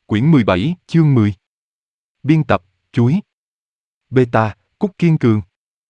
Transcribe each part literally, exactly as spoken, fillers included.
Quyển mười bảy, chương mười. Biên tập, chuối. Beta, Cúc Kiên Cường.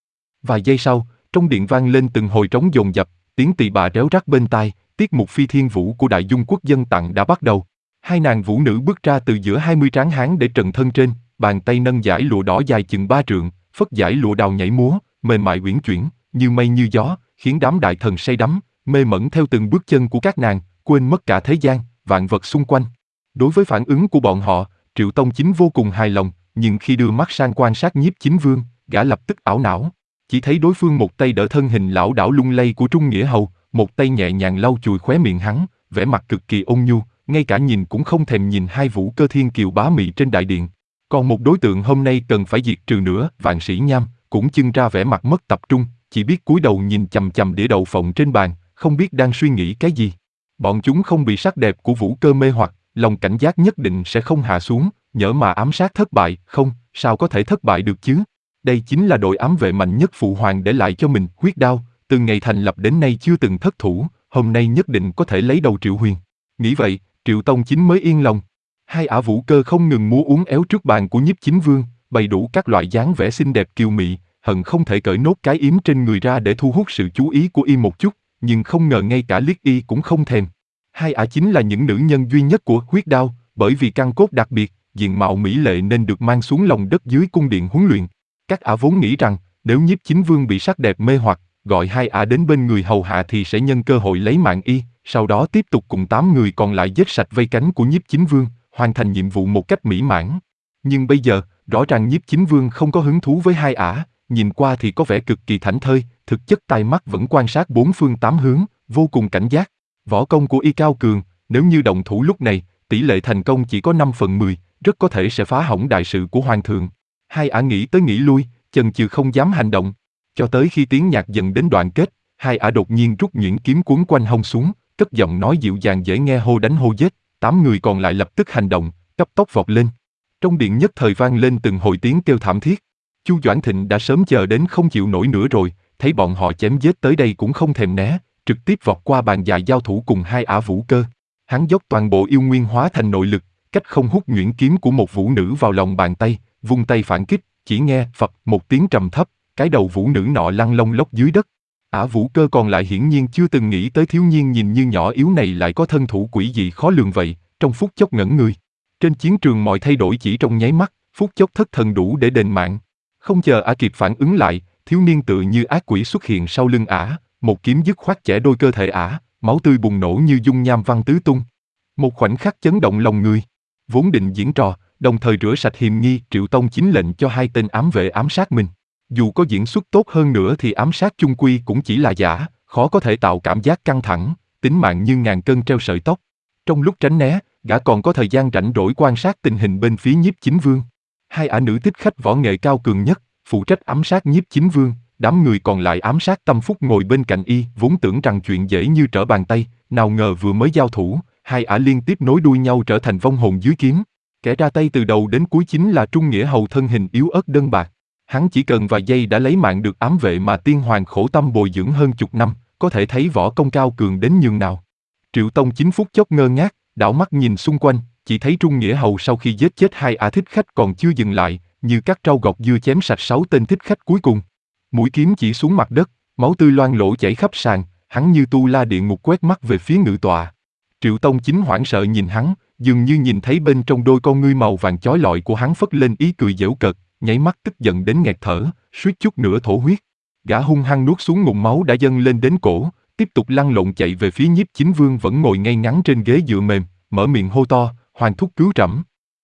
Vài giây sau, trong điện vang lên từng hồi trống dồn dập, tiếng tỳ bà réo rắt bên tai, tiết mục phi thiên vũ của Đại Dung Quốc Dân Tặng đã bắt đầu. Hai nàng vũ nữ bước ra từ giữa hai mươi tráng hán để trần thân trên, bàn tay nâng dải lụa đỏ dài chừng ba trượng, phất dải lụa đào nhảy múa, mềm mại uyển chuyển, như mây như gió, khiến đám đại thần say đắm, mê mẩn theo từng bước chân của các nàng, quên mất cả thế gian, vạn vật xung quanh. Đối với phản ứng của bọn họ, Triệu Tông Chính vô cùng hài lòng, nhưng khi đưa mắt sang quan sát Nhiếp Chính Vương, gã lập tức ảo não. Chỉ thấy đối phương một tay đỡ thân hình lão đảo lung lay của Trung Nghĩa Hầu, một tay nhẹ nhàng lau chùi khóe miệng hắn, vẻ mặt cực kỳ ôn nhu, ngay cả nhìn cũng không thèm nhìn hai vũ cơ thiên kiều bá mị trên đại điện. Còn một đối tượng hôm nay cần phải diệt trừ nữa, Vạn Sĩ Nham, cũng chưng ra vẻ mặt mất tập trung, chỉ biết cúi đầu nhìn chằm chằm đĩa đậu phộng trên bàn, không biết đang suy nghĩ cái gì. Bọn chúng không bị sắc đẹp của vũ cơ mê hoặc, lòng cảnh giác nhất định sẽ không hạ xuống, nhỡ mà ám sát thất bại, không, sao có thể thất bại được chứ? Đây chính là đội ám vệ mạnh nhất Phụ Hoàng để lại cho mình, Huyết Đao, từ ngày thành lập đến nay chưa từng thất thủ, hôm nay nhất định có thể lấy đầu Triệu Huyền. Nghĩ vậy, Triệu Tông Chính mới yên lòng. Hai ả vũ cơ không ngừng múa uốn éo trước bàn của Nhiếp Chính Vương, bày đủ các loại dáng vẻ xinh đẹp kiều mị, hận không thể cởi nốt cái yếm trên người ra để thu hút sự chú ý của y một chút, nhưng không ngờ ngay cả liếc y cũng không thèm. Hai ả chính là những nữ nhân duy nhất của Huyết Đao, bởi vì căn cốt đặc biệt, diện mạo mỹ lệ nên được mang xuống lòng đất dưới cung điện huấn luyện. Các ả vốn nghĩ rằng, nếu Nhiếp Chính Vương bị sắc đẹp mê hoặc, gọi hai ả đến bên người hầu hạ thì sẽ nhân cơ hội lấy mạng y, sau đó tiếp tục cùng tám người còn lại giết sạch vây cánh của Nhiếp Chính Vương, hoàn thành nhiệm vụ một cách mỹ mãn. Nhưng bây giờ, rõ ràng Nhiếp Chính Vương không có hứng thú với hai ả, nhìn qua thì có vẻ cực kỳ thảnh thơi, thực chất tai mắt vẫn quan sát bốn phương tám hướng, vô cùng cảnh giác. Võ công của y cao cường, nếu như động thủ lúc này, tỷ lệ thành công chỉ có năm phần mười, rất có thể sẽ phá hỏng đại sự của Hoàng thượng. Hai ả nghĩ tới nghĩ lui, chần chừ không dám hành động. Cho tới khi tiếng nhạc dần đến đoạn kết, hai ả đột nhiên rút nhuyễn kiếm cuốn quanh hông xuống, cất giọng nói dịu dàng dễ nghe hô đánh hô giết, tám người còn lại lập tức hành động, cấp tốc vọt lên. Trong điện nhất thời vang lên từng hồi tiếng kêu thảm thiết. Chu Doãn Thịnh đã sớm chờ đến không chịu nổi nữa rồi, thấy bọn họ chém giết tới đây cũng không thèm né, trực tiếp vọt qua bàn dài giao thủ cùng hai ả vũ cơ. Hắn dốc toàn bộ yêu nguyên hóa thành nội lực, cách không hút nhuyễn kiếm của một vũ nữ vào lòng bàn tay, vung tay phản kích, chỉ nghe phập một tiếng trầm thấp, cái đầu vũ nữ nọ lăn lông lốc dưới đất. Ả vũ cơ còn lại hiển nhiên chưa từng nghĩ tới thiếu niên nhìn như nhỏ yếu này lại có thân thủ quỷ dị khó lường vậy, trong phút chốc ngẩn người. Trên chiến trường mọi thay đổi chỉ trong nháy mắt, phút chốc thất thần đủ để đền mạng. Không chờ ả kịp phản ứng lại, thiếu niên tựa như ác quỷ xuất hiện sau lưng ả, một kiếm dứt khoát chẻ đôi cơ thể ả, máu tươi bùng nổ như dung nham văng tứ tung. Một khoảnh khắc chấn động lòng người. Vốn định diễn trò, đồng thời rửa sạch hiềm nghi, Triệu Tông Chính lệnh cho hai tên ám vệ ám sát mình. Dù có diễn xuất tốt hơn nữa thì ám sát chung quy cũng chỉ là giả, khó có thể tạo cảm giác căng thẳng, tính mạng như ngàn cân treo sợi tóc. Trong lúc tránh né, gã còn có thời gian rảnh rỗi quan sát tình hình bên phía Nhiếp Chính Vương. Hai ả nữ thích khách võ nghệ cao cường nhất, phụ trách ám sát Nhiếp Chính Vương, đám người còn lại ám sát Tâm Phúc ngồi bên cạnh y, vốn tưởng rằng chuyện dễ như trở bàn tay, nào ngờ vừa mới giao thủ, hai ả liên tiếp nối đuôi nhau trở thành vong hồn dưới kiếm. Kẻ ra tay từ đầu đến cuối chính là Trung Nghĩa Hầu thân hình yếu ớt đơn bạc. Hắn chỉ cần vài giây đã lấy mạng được ám vệ mà tiên hoàng khổ tâm bồi dưỡng hơn chục năm, có thể thấy võ công cao cường đến nhường nào. Triệu Tông Chính phút chốc ngơ ngác, đảo mắt nhìn xung quanh, chỉ thấy Trung Nghĩa Hầu sau khi giết chết hai ả thích khách còn chưa dừng lại, như cắt rau gọt dưa chém sạch sáu tên thích khách cuối cùng. Mũi kiếm chỉ xuống mặt đất, máu tươi loang lổ chảy khắp sàn, hắn như tu la địa ngục quét mắt về phía ngự tọa. Triệu Tông Chính hoảng sợ nhìn hắn, dường như nhìn thấy bên trong đôi con ngươi màu vàng chói lọi của hắn phất lên ý cười giễu cợt, nháy mắt tức giận đến nghẹt thở, suýt chút nữa thổ huyết. Gã hung hăng nuốt xuống ngụm máu đã dâng lên đến cổ, tiếp tục lăn lộn chạy về phía Nhiếp Chính Vương vẫn ngồi ngay ngắn trên ghế dựa mềm, mở miệng hô to, "Hoàng thúc cứu trẫm!"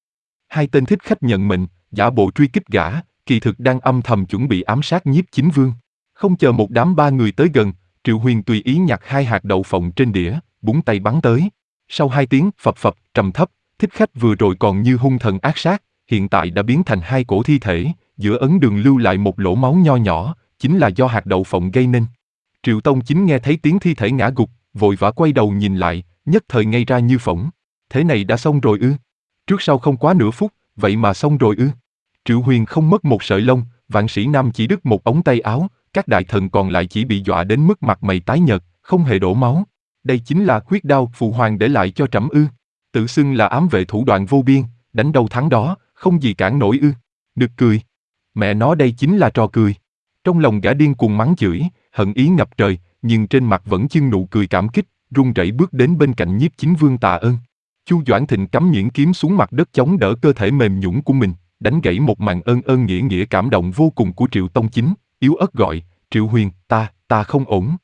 Hai tên thích khách nhận mệnh, giả bộ truy kích gã, kỳ thực đang âm thầm chuẩn bị ám sát Nhiếp Chính Vương. Không chờ một đám ba người tới gần, Triệu Huyền tùy ý nhặt hai hạt đậu phộng trên đĩa, búng tay bắn tới. Sau hai tiếng phập phập trầm thấp, thích khách vừa rồi còn như hung thần ác sát, hiện tại đã biến thành hai cổ thi thể, giữa ấn đường lưu lại một lỗ máu nho nhỏ, chính là do hạt đậu phộng gây nên. Triệu Tông Chính nghe thấy tiếng thi thể ngã gục, vội vã quay đầu nhìn lại, nhất thời ngây ra như phỗng. Thế này đã xong rồi ư? Trước sau không quá nửa phút, vậy mà xong rồi ư? Triệu Huyền không mất một sợi lông, Vạn Sĩ Nam chỉ đứt một ống tay áo, các đại thần còn lại chỉ bị dọa đến mức mặt mày tái nhợt, không hề đổ máu. Đây chính là huyết đao Phụ Hoàng để lại cho trẫm ư? Tự xưng là ám vệ thủ đoạn vô biên, đánh đâu thắng đó, không gì cản nổi ư. Nực cười. Mẹ nó đây chính là trò cười. Trong lòng gã điên cuồng mắng chửi, hận ý ngập trời, nhưng trên mặt vẫn chưng nụ cười cảm kích, run rẩy bước đến bên cạnh Nhiếp Chính Vương tạ ơn. Chu Doãn Thịnh cắm nhuyễn kiếm xuống mặt đất chống đỡ cơ thể mềm nhũn của mình, đánh gãy một màn ơn ơn nghĩa nghĩa cảm động vô cùng của Triệu Tông Chính, yếu ớt gọi, Triệu Huyền, ta, ta không ổn.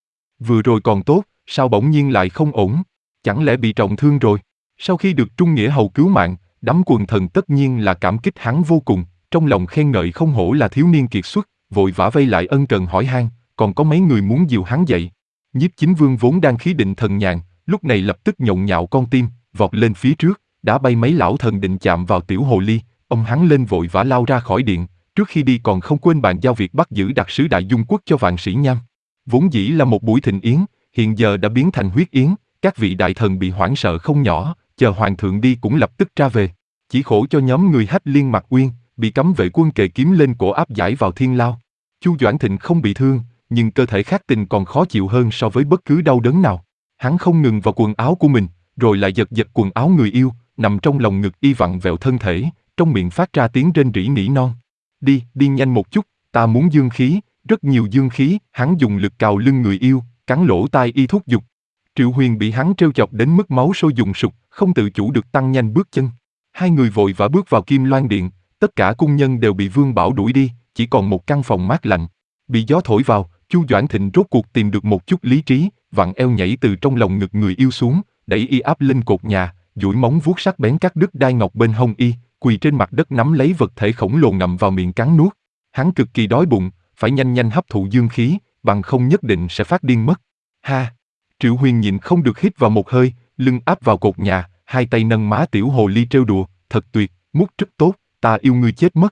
Vừa rồi còn tốt, sao bỗng nhiên lại không ổn? Chẳng lẽ bị trọng thương rồi? Sau khi được Trung Nghĩa Hầu cứu mạng, đám quần thần tất nhiên là cảm kích hắn vô cùng, trong lòng khen ngợi không hổ là thiếu niên kiệt xuất, vội vã vây lại ân cần hỏi han, còn có mấy người muốn dìu hắn dậy. Nhiếp Chính Vương vốn đang khí định thần nhàn, lúc này lập tức nhộn nhạo con tim, vọt lên phía trước, đã bay mấy lão thần định chạm vào tiểu hồ ly, ông hắn lên vội vã lao ra khỏi điện, trước khi đi còn không quên bàn giao việc bắt giữ đặc sứ Đại Dung Quốc cho Vạn Sĩ Nham. Vốn dĩ là một buổi thịnh yến, hiện giờ đã biến thành huyết yến, các vị đại thần bị hoảng sợ không nhỏ, chờ hoàng thượng đi cũng lập tức ra về. Chỉ khổ cho nhóm người Hách Liên Mặc Uyên, bị cấm vệ quân kề kiếm lên cổ áp giải vào thiên lao. Chu Doãn Thịnh không bị thương, nhưng cơ thể khác tình còn khó chịu hơn so với bất cứ đau đớn nào. Hắn không ngừng vào quần áo của mình, rồi lại giật giật quần áo người yêu, nằm trong lòng ngực y vặn vẹo thân thể, trong miệng phát ra tiếng rên rỉ nỉ non. Đi, đi nhanh một chút, ta muốn dương khí, rất nhiều dương khí. Hắn dùng lực cào lưng người yêu, cắn lỗ tai y thúc giục. Triệu Huyền bị hắn trêu chọc đến mức máu sôi dùng sục, không tự chủ được tăng nhanh bước chân. Hai người vội vã bước vào Kim Loan Điện, tất cả cung nhân đều bị Vương Bảo đuổi đi, chỉ còn một căn phòng mát lạnh. Bị gió thổi vào, Chu Doãn Thịnh rốt cuộc tìm được một chút lý trí, vặn eo nhảy từ trong lòng ngực người yêu xuống, đẩy y áp lên cột nhà, duỗi móng vuốt sắc bén cắt đứt đai ngọc bên hông y, quỳ trên mặt đất nắm lấy vật thể khổng lồ ngậm vào miệng cắn nuốt. Hắn cực kỳ đói bụng, phải nhanh nhanh hấp thụ dương khí, bằng không nhất định sẽ phát điên mất. Ha! Triệu Huyền nhịn không được hít vào một hơi, lưng áp vào cột nhà, hai tay nâng má tiểu hồ ly trêu đùa, thật tuyệt, mút rất tốt, ta yêu ngươi chết mất.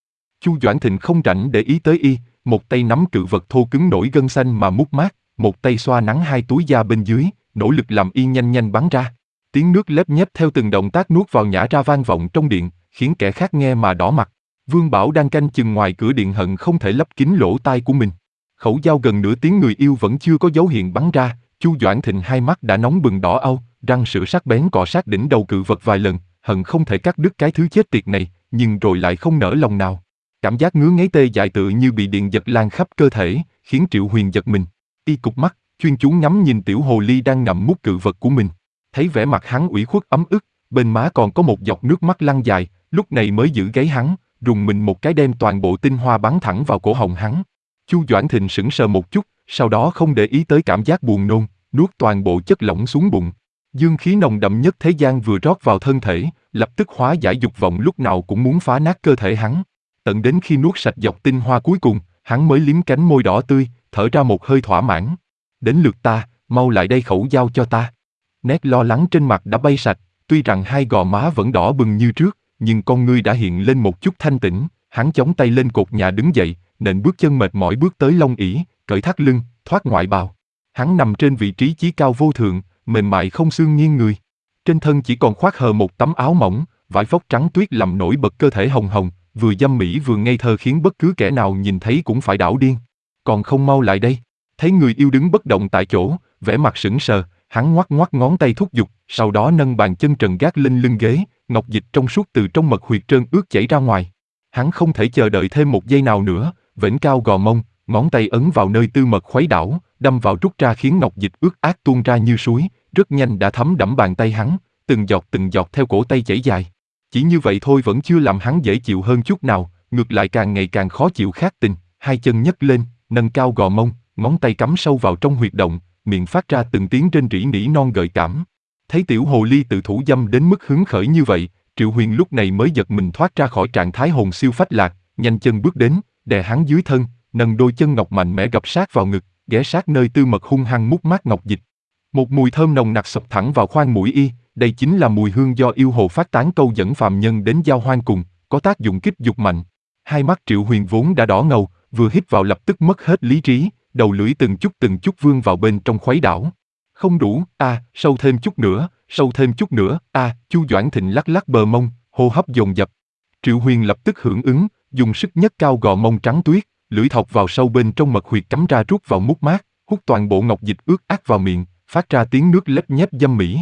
Chu Doãn Thịnh không rảnh để ý tới y, một tay nắm cự vật thô cứng nổi gân xanh mà mút mát, một tay xoa nắng hai túi da bên dưới, nỗ lực làm y nhanh nhanh bắn ra. Tiếng nước lép nhép theo từng động tác nuốt vào nhả ra vang vọng trong điện, khiến kẻ khác nghe mà đỏ mặt. Vương Bảo đang canh chừng ngoài cửa điện hận không thể lấp kín lỗ tai của mình. Khẩu dao gần nửa tiếng người yêu vẫn chưa có dấu hiện bắn ra, Chu Doãn Thịnh hai mắt đã nóng bừng đỏ au, răng sữa sắc bén cọ sát đỉnh đầu cự vật vài lần, hận không thể cắt đứt cái thứ chết tiệt này, nhưng rồi lại không nỡ lòng nào. Cảm giác ngứa ngáy tê dại tựa như bị điện giật lan khắp cơ thể, khiến Triệu Huyền giật mình. Y cụp mắt, chuyên chú ngắm nhìn tiểu hồ ly đang ngậm mút cự vật của mình. Thấy vẻ mặt hắn ủy khuất ấm ức, bên má còn có một giọt nước mắt lăn dài, lúc này mới giữ gáy hắn, rùng mình một cái đem toàn bộ tinh hoa bắn thẳng vào cổ họng hắn. Chu Doãn Thịnh sững sờ một chút, sau đó không để ý tới cảm giác buồn nôn, nuốt toàn bộ chất lỏng xuống bụng. Dương khí nồng đậm nhất thế gian vừa rót vào thân thể, lập tức hóa giải dục vọng lúc nào cũng muốn phá nát cơ thể hắn. Tận đến khi nuốt sạch giọt tinh hoa cuối cùng, hắn mới liếm cánh môi đỏ tươi, thở ra một hơi thỏa mãn. Đến lượt ta, mau lại đây khẩu dao cho ta. Nét lo lắng trên mặt đã bay sạch, tuy rằng hai gò má vẫn đỏ bừng như trước, nhưng con ngươi đã hiện lên một chút thanh tĩnh. Hắn chống tay lên cột nhà đứng dậy, nện bước chân mệt mỏi bước tới long ỷ, cởi thắt lưng, thoát ngoại bào. Hắn nằm trên vị trí chí cao vô thượng, mềm mại không xương nghiêng người. Trên thân chỉ còn khoác hờ một tấm áo mỏng, vải vóc trắng tuyết làm nổi bật cơ thể hồng hồng, vừa dâm mỹ vừa ngây thơ khiến bất cứ kẻ nào nhìn thấy cũng phải đảo điên. Còn không mau lại đây. Thấy người yêu đứng bất động tại chỗ, vẻ mặt sững sờ, hắn ngoắc ngoắc ngón tay thúc giục, sau đó nâng bàn chân trần gác lên lưng ghế, ngọc dịch trong suốt từ trong mật huyệt trơn ướt chảy ra ngoài. Hắn không thể chờ đợi thêm một giây nào nữa, vểnh cao gò mông, ngón tay ấn vào nơi tư mật khuấy đảo, đâm vào rút ra khiến ngọc dịch ướt át tuôn ra như suối, rất nhanh đã thấm đẫm bàn tay hắn, từng giọt từng giọt theo cổ tay chảy dài. Chỉ như vậy thôi vẫn chưa làm hắn dễ chịu hơn chút nào, ngược lại càng ngày càng khó chịu khát tình, hai chân nhấc lên, nâng cao gò mông, ngón tay cắm sâu vào trong huyệt động, miệng phát ra từng tiếng rên rỉ nỉ non gợi cảm. Thấy tiểu hồ ly tự thủ dâm đến mức hứng khởi như vậy, Triệu Huyền lúc này mới giật mình thoát ra khỏi trạng thái hồn siêu phách lạc, nhanh chân bước đến, đè hắn dưới thân, nâng đôi chân ngọc mạnh mẽ gập sát vào ngực, ghé sát nơi tư mật hung hăng mút mát ngọc dịch. Một mùi thơm nồng nặc sộc thẳng vào khoang mũi y, đây chính là mùi hương do yêu hồ phát tán câu dẫn phàm nhân đến giao hoang cùng, có tác dụng kích dục mạnh. Hai mắt Triệu Huyền vốn đã đỏ ngầu, vừa hít vào lập tức mất hết lý trí, đầu lưỡi từng chút từng chút vươn vào bên trong khuấy đảo. Không đủ, a, à, sâu thêm chút nữa, sâu thêm chút nữa, a, à, Chu Doãn Thịnh lắc lắc bờ mông, hô hấp dồn dập. Triệu Huyền lập tức hưởng ứng, dùng sức nhấc cao gò mông trắng tuyết, lưỡi thọc vào sâu bên trong mật huyệt cắm ra rút vào mút mát, hút toàn bộ ngọc dịch ướt át vào miệng, phát ra tiếng nước lép nhép dâm mỹ.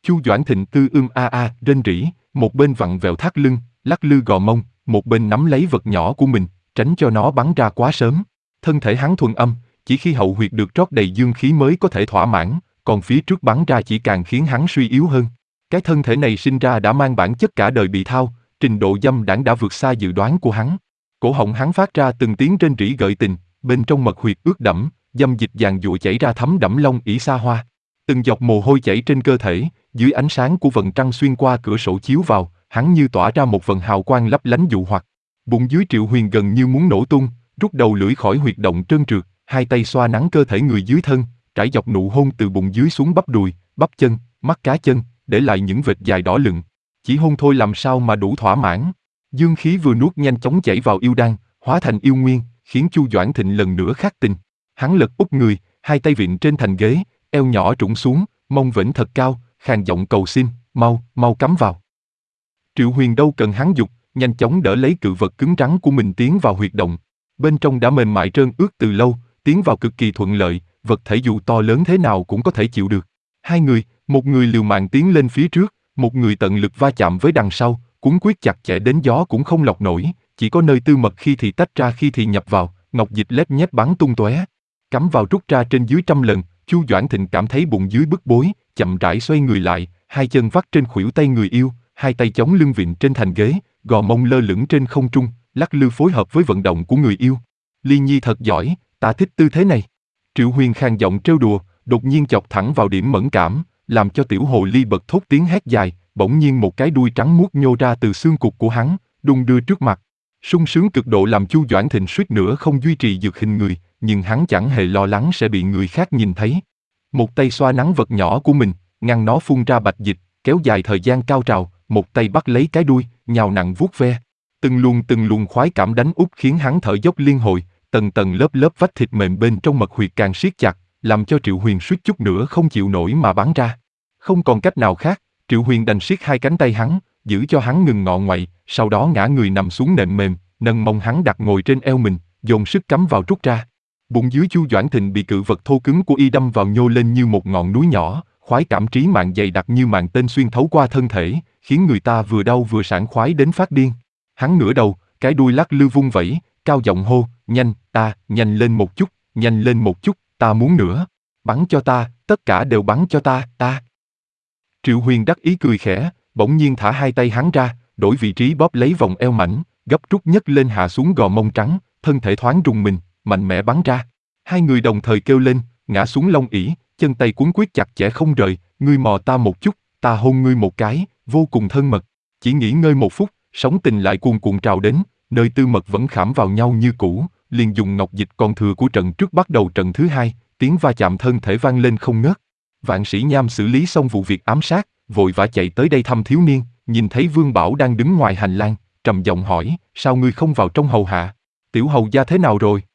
Chu Doãn Thịnh tư ưm a a, rên rỉ, một bên vặn vẹo thắt lưng, lắc lư gò mông, một bên nắm lấy vật nhỏ của mình, tránh cho nó bắn ra quá sớm. Thân thể hắn thuần âm, chỉ khi hậu huyệt được trót đầy dương khí mới có thể thỏa mãn, còn phía trước bắn ra chỉ càng khiến hắn suy yếu hơn. Cái thân thể này sinh ra đã mang bản chất cả đời bị thao, trình độ dâm đãng đã vượt xa dự đoán của hắn. Cổ họng hắn phát ra từng tiếng rên rỉ gợi tình, bên trong mật huyệt ướt đẫm, dâm dịch dàn dụa chảy ra thấm đẫm lông ỷ xa hoa. Từng giọt mồ hôi chảy trên cơ thể, dưới ánh sáng của vầng trăng xuyên qua cửa sổ chiếu vào, hắn như tỏa ra một vầng hào quang lấp lánh dụ hoặc. Bụng dưới Triệu Huyền gần như muốn nổ tung, rút đầu lưỡi khỏi huyệt động trơn trượt, hai tay xoa nắng cơ thể người dưới thân, trải dọc nụ hôn từ bụng dưới xuống bắp đùi, bắp chân, mắt cá chân, để lại những vệt dài đỏ lựng. Chỉ hôn thôi làm sao mà đủ thỏa mãn. Dương khí vừa nuốt nhanh chóng chảy vào yêu đan, hóa thành yêu nguyên, khiến Chu Doãn Thịnh lần nữa khát tình. Hắn lật úp người, hai tay vịn trên thành ghế, eo nhỏ trũng xuống, mông vểnh thật cao, khàn giọng cầu xin, mau, mau cắm vào. Triệu Huyền đâu cần hắn giục, nhanh chóng đỡ lấy cự vật cứng rắn của mình tiến vào huyệt động. Bên trong đã mềm mại trơn ướt từ lâu, tiến vào cực kỳ thuận lợi, vật thể dù to lớn thế nào cũng có thể chịu được. Hai người, một người liều mạng tiến lên phía trước, một người tận lực va chạm với đằng sau, cuốn quyết chặt chẽ đến gió cũng không lọc nổi, chỉ có nơi tư mật khi thì tách ra khi thì nhập vào, ngọc dịch lép nhép bắn tung tóe. Cắm vào rút ra trên dưới trăm lần, Chu Doãn Thịnh cảm thấy bụng dưới bức bối, chậm rãi xoay người lại, hai chân vắt trên khuỷu tay người yêu, hai tay chống lưng vịn trên thành ghế, gò mông lơ lửng trên không trung, lắc lư phối hợp với vận động của người yêu. Ly Nhi thật giỏi, ta thích tư thế này. Triệu Huyền khàn giọng trêu đùa, đột nhiên chọc thẳng vào điểm mẫn cảm, làm cho tiểu hồ ly bật thốt tiếng hét dài, bỗng nhiên một cái đuôi trắng muốt nhô ra từ xương cụt của hắn, đung đưa trước mặt. Sung sướng cực độ làm Chu Doãn Thịnh suýt nữa không duy trì dược hình người, nhưng hắn chẳng hề lo lắng sẽ bị người khác nhìn thấy. Một tay xoa nắng vật nhỏ của mình, ngăn nó phun ra bạch dịch, kéo dài thời gian cao trào, một tay bắt lấy cái đuôi, nhào nặng vuốt ve. Từng luồng từng luồng khoái cảm đánh úp khiến hắn thở dốc liên hồi, tầng tầng lớp lớp vách thịt mềm bên trong mật huyệt càng siết chặt, làm cho Triệu Huyền suýt chút nữa không chịu nổi mà bắn ra. Không còn cách nào khác, Triệu Huyền đành siết hai cánh tay hắn, giữ cho hắn ngừng ngọ ngoậy, sau đó ngã người nằm xuống nệm mềm, nâng mông hắn đặt ngồi trên eo mình, dồn sức cắm vào rút ra. Bụng dưới Chu Doãn Thịnh bị cự vật thô cứng của y đâm vào nhô lên như một ngọn núi nhỏ, khoái cảm trí mạng dày đặc như màn tên xuyên thấu qua thân thể, khiến người ta vừa đau vừa sảng khoái đến phát điên. Hắn ngửa đầu, cái đuôi lắc lư vung vẩy, cao giọng hô, nhanh, ta, nhanh lên một chút, nhanh lên một chút, ta muốn nữa. Bắn cho ta, tất cả đều bắn cho ta, ta. Triệu Huyền đắc ý cười khẽ, bỗng nhiên thả hai tay hắn ra, đổi vị trí bóp lấy vòng eo mảnh, gấp rút nhấc lên hạ xuống gò mông trắng, thân thể thoáng rùng mình, mạnh mẽ bắn ra. Hai người đồng thời kêu lên, ngã xuống lông ỷ, chân tay cuốn quyết chặt chẽ không rời, ngươi mò ta một chút, ta hôn ngươi một cái, vô cùng thân mật. Chỉ nghỉ ngơi một phút, sóng tình lại cuồn cuộn trào đến, nơi tư mật vẫn khảm vào nhau như cũ, liền dùng ngọc dịch còn thừa của trận trước bắt đầu trận thứ hai, tiếng va chạm thân thể vang lên không ngớt. Vạn Sĩ Nham xử lý xong vụ việc ám sát, vội vã chạy tới đây thăm thiếu niên, nhìn thấy Vương Bảo đang đứng ngoài hành lang, trầm giọng hỏi, sao ngươi không vào trong hầu hạ? Tiểu hầu gia thế nào rồi?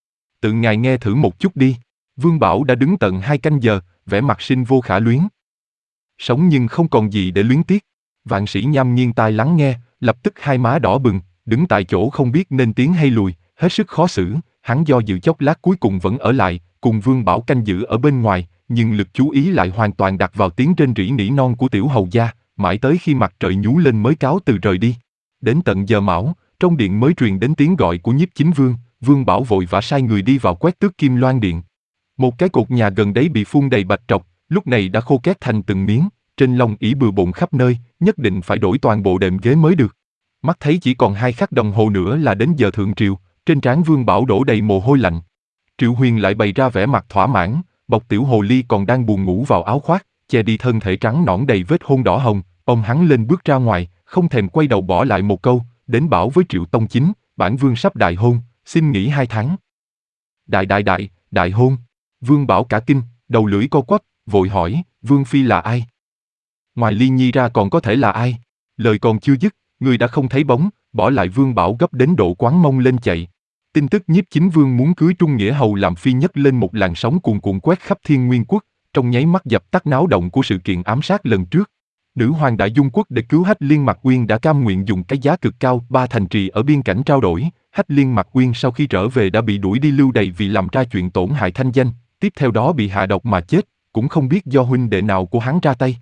Tự ngài nghe thử một chút đi. Vương Bảo đã đứng tận hai canh giờ, vẻ mặt sinh vô khả luyến. Sống nhưng không còn gì để luyến tiếc. Vạn Sĩ Nham nghiêng tai lắng nghe, lập tức hai má đỏ bừng, đứng tại chỗ không biết nên tiến hay lùi, hết sức khó xử. Hắn do dự chốc lát cuối cùng vẫn ở lại, cùng Vương Bảo canh giữ ở bên ngoài, nhưng lực chú ý lại hoàn toàn đặt vào tiếng rên rỉ nỉ non của tiểu hầu gia, mãi tới khi mặt trời nhú lên mới cáo từ rời đi. Đến tận giờ mão, trong điện mới truyền đến tiếng gọi của nhiếp chính vương, Vương Bảo vội vã sai người đi vào quét tước Kim Loan điện. Một cái cột nhà gần đấy bị phun đầy bạch trọc, lúc này đã khô két thành từng miếng, trên lông ỷ bừa bộn khắp nơi, nhất định phải đổi toàn bộ đệm ghế mới được. Mắt thấy chỉ còn hai khắc đồng hồ nữa là đến giờ thượng triều, trên trán Vương Bảo đổ đầy mồ hôi lạnh. Triệu Huyền lại bày ra vẻ mặt thỏa mãn, bọc tiểu hồ ly còn đang buồn ngủ vào áo khoác, che đi thân thể trắng nõn đầy vết hôn đỏ hồng, ông hắn lên bước ra ngoài, không thèm quay đầu bỏ lại một câu, đến bảo với Triệu Tông Chính, bản vương sắp đại hôn, xin nghỉ hai tháng. Đại đại đại, đại hôn. Vương Bảo cả kinh, đầu lưỡi co quắp, vội hỏi, Vương Phi là ai? Ngoài Ly Nhi ra còn có thể là ai? Lời còn chưa dứt, người đã không thấy bóng, bỏ lại Vương Bảo gấp đến độ quán mông lên chạy. Tin tức nhiếp chính vương muốn cưới Trung Nghĩa Hầu làm phi nhấc lên một làn sóng cuồn cuộn quét khắp Thiên Nguyên Quốc, trong nháy mắt dập tắt náo động của sự kiện ám sát lần trước. Nữ hoàng Đại Dung Quốc để cứu Hách Liên Mặc Uyên đã cam nguyện dùng cái giá cực cao ba thành trì ở biên cảnh trao đổi. Hách Liên Mặc Uyên sau khi trở về đã bị đuổi đi lưu đày vì làm ra chuyện tổn hại thanh danh, tiếp theo đó bị hạ độc mà chết, cũng không biết do huynh đệ nào của hắn ra tay.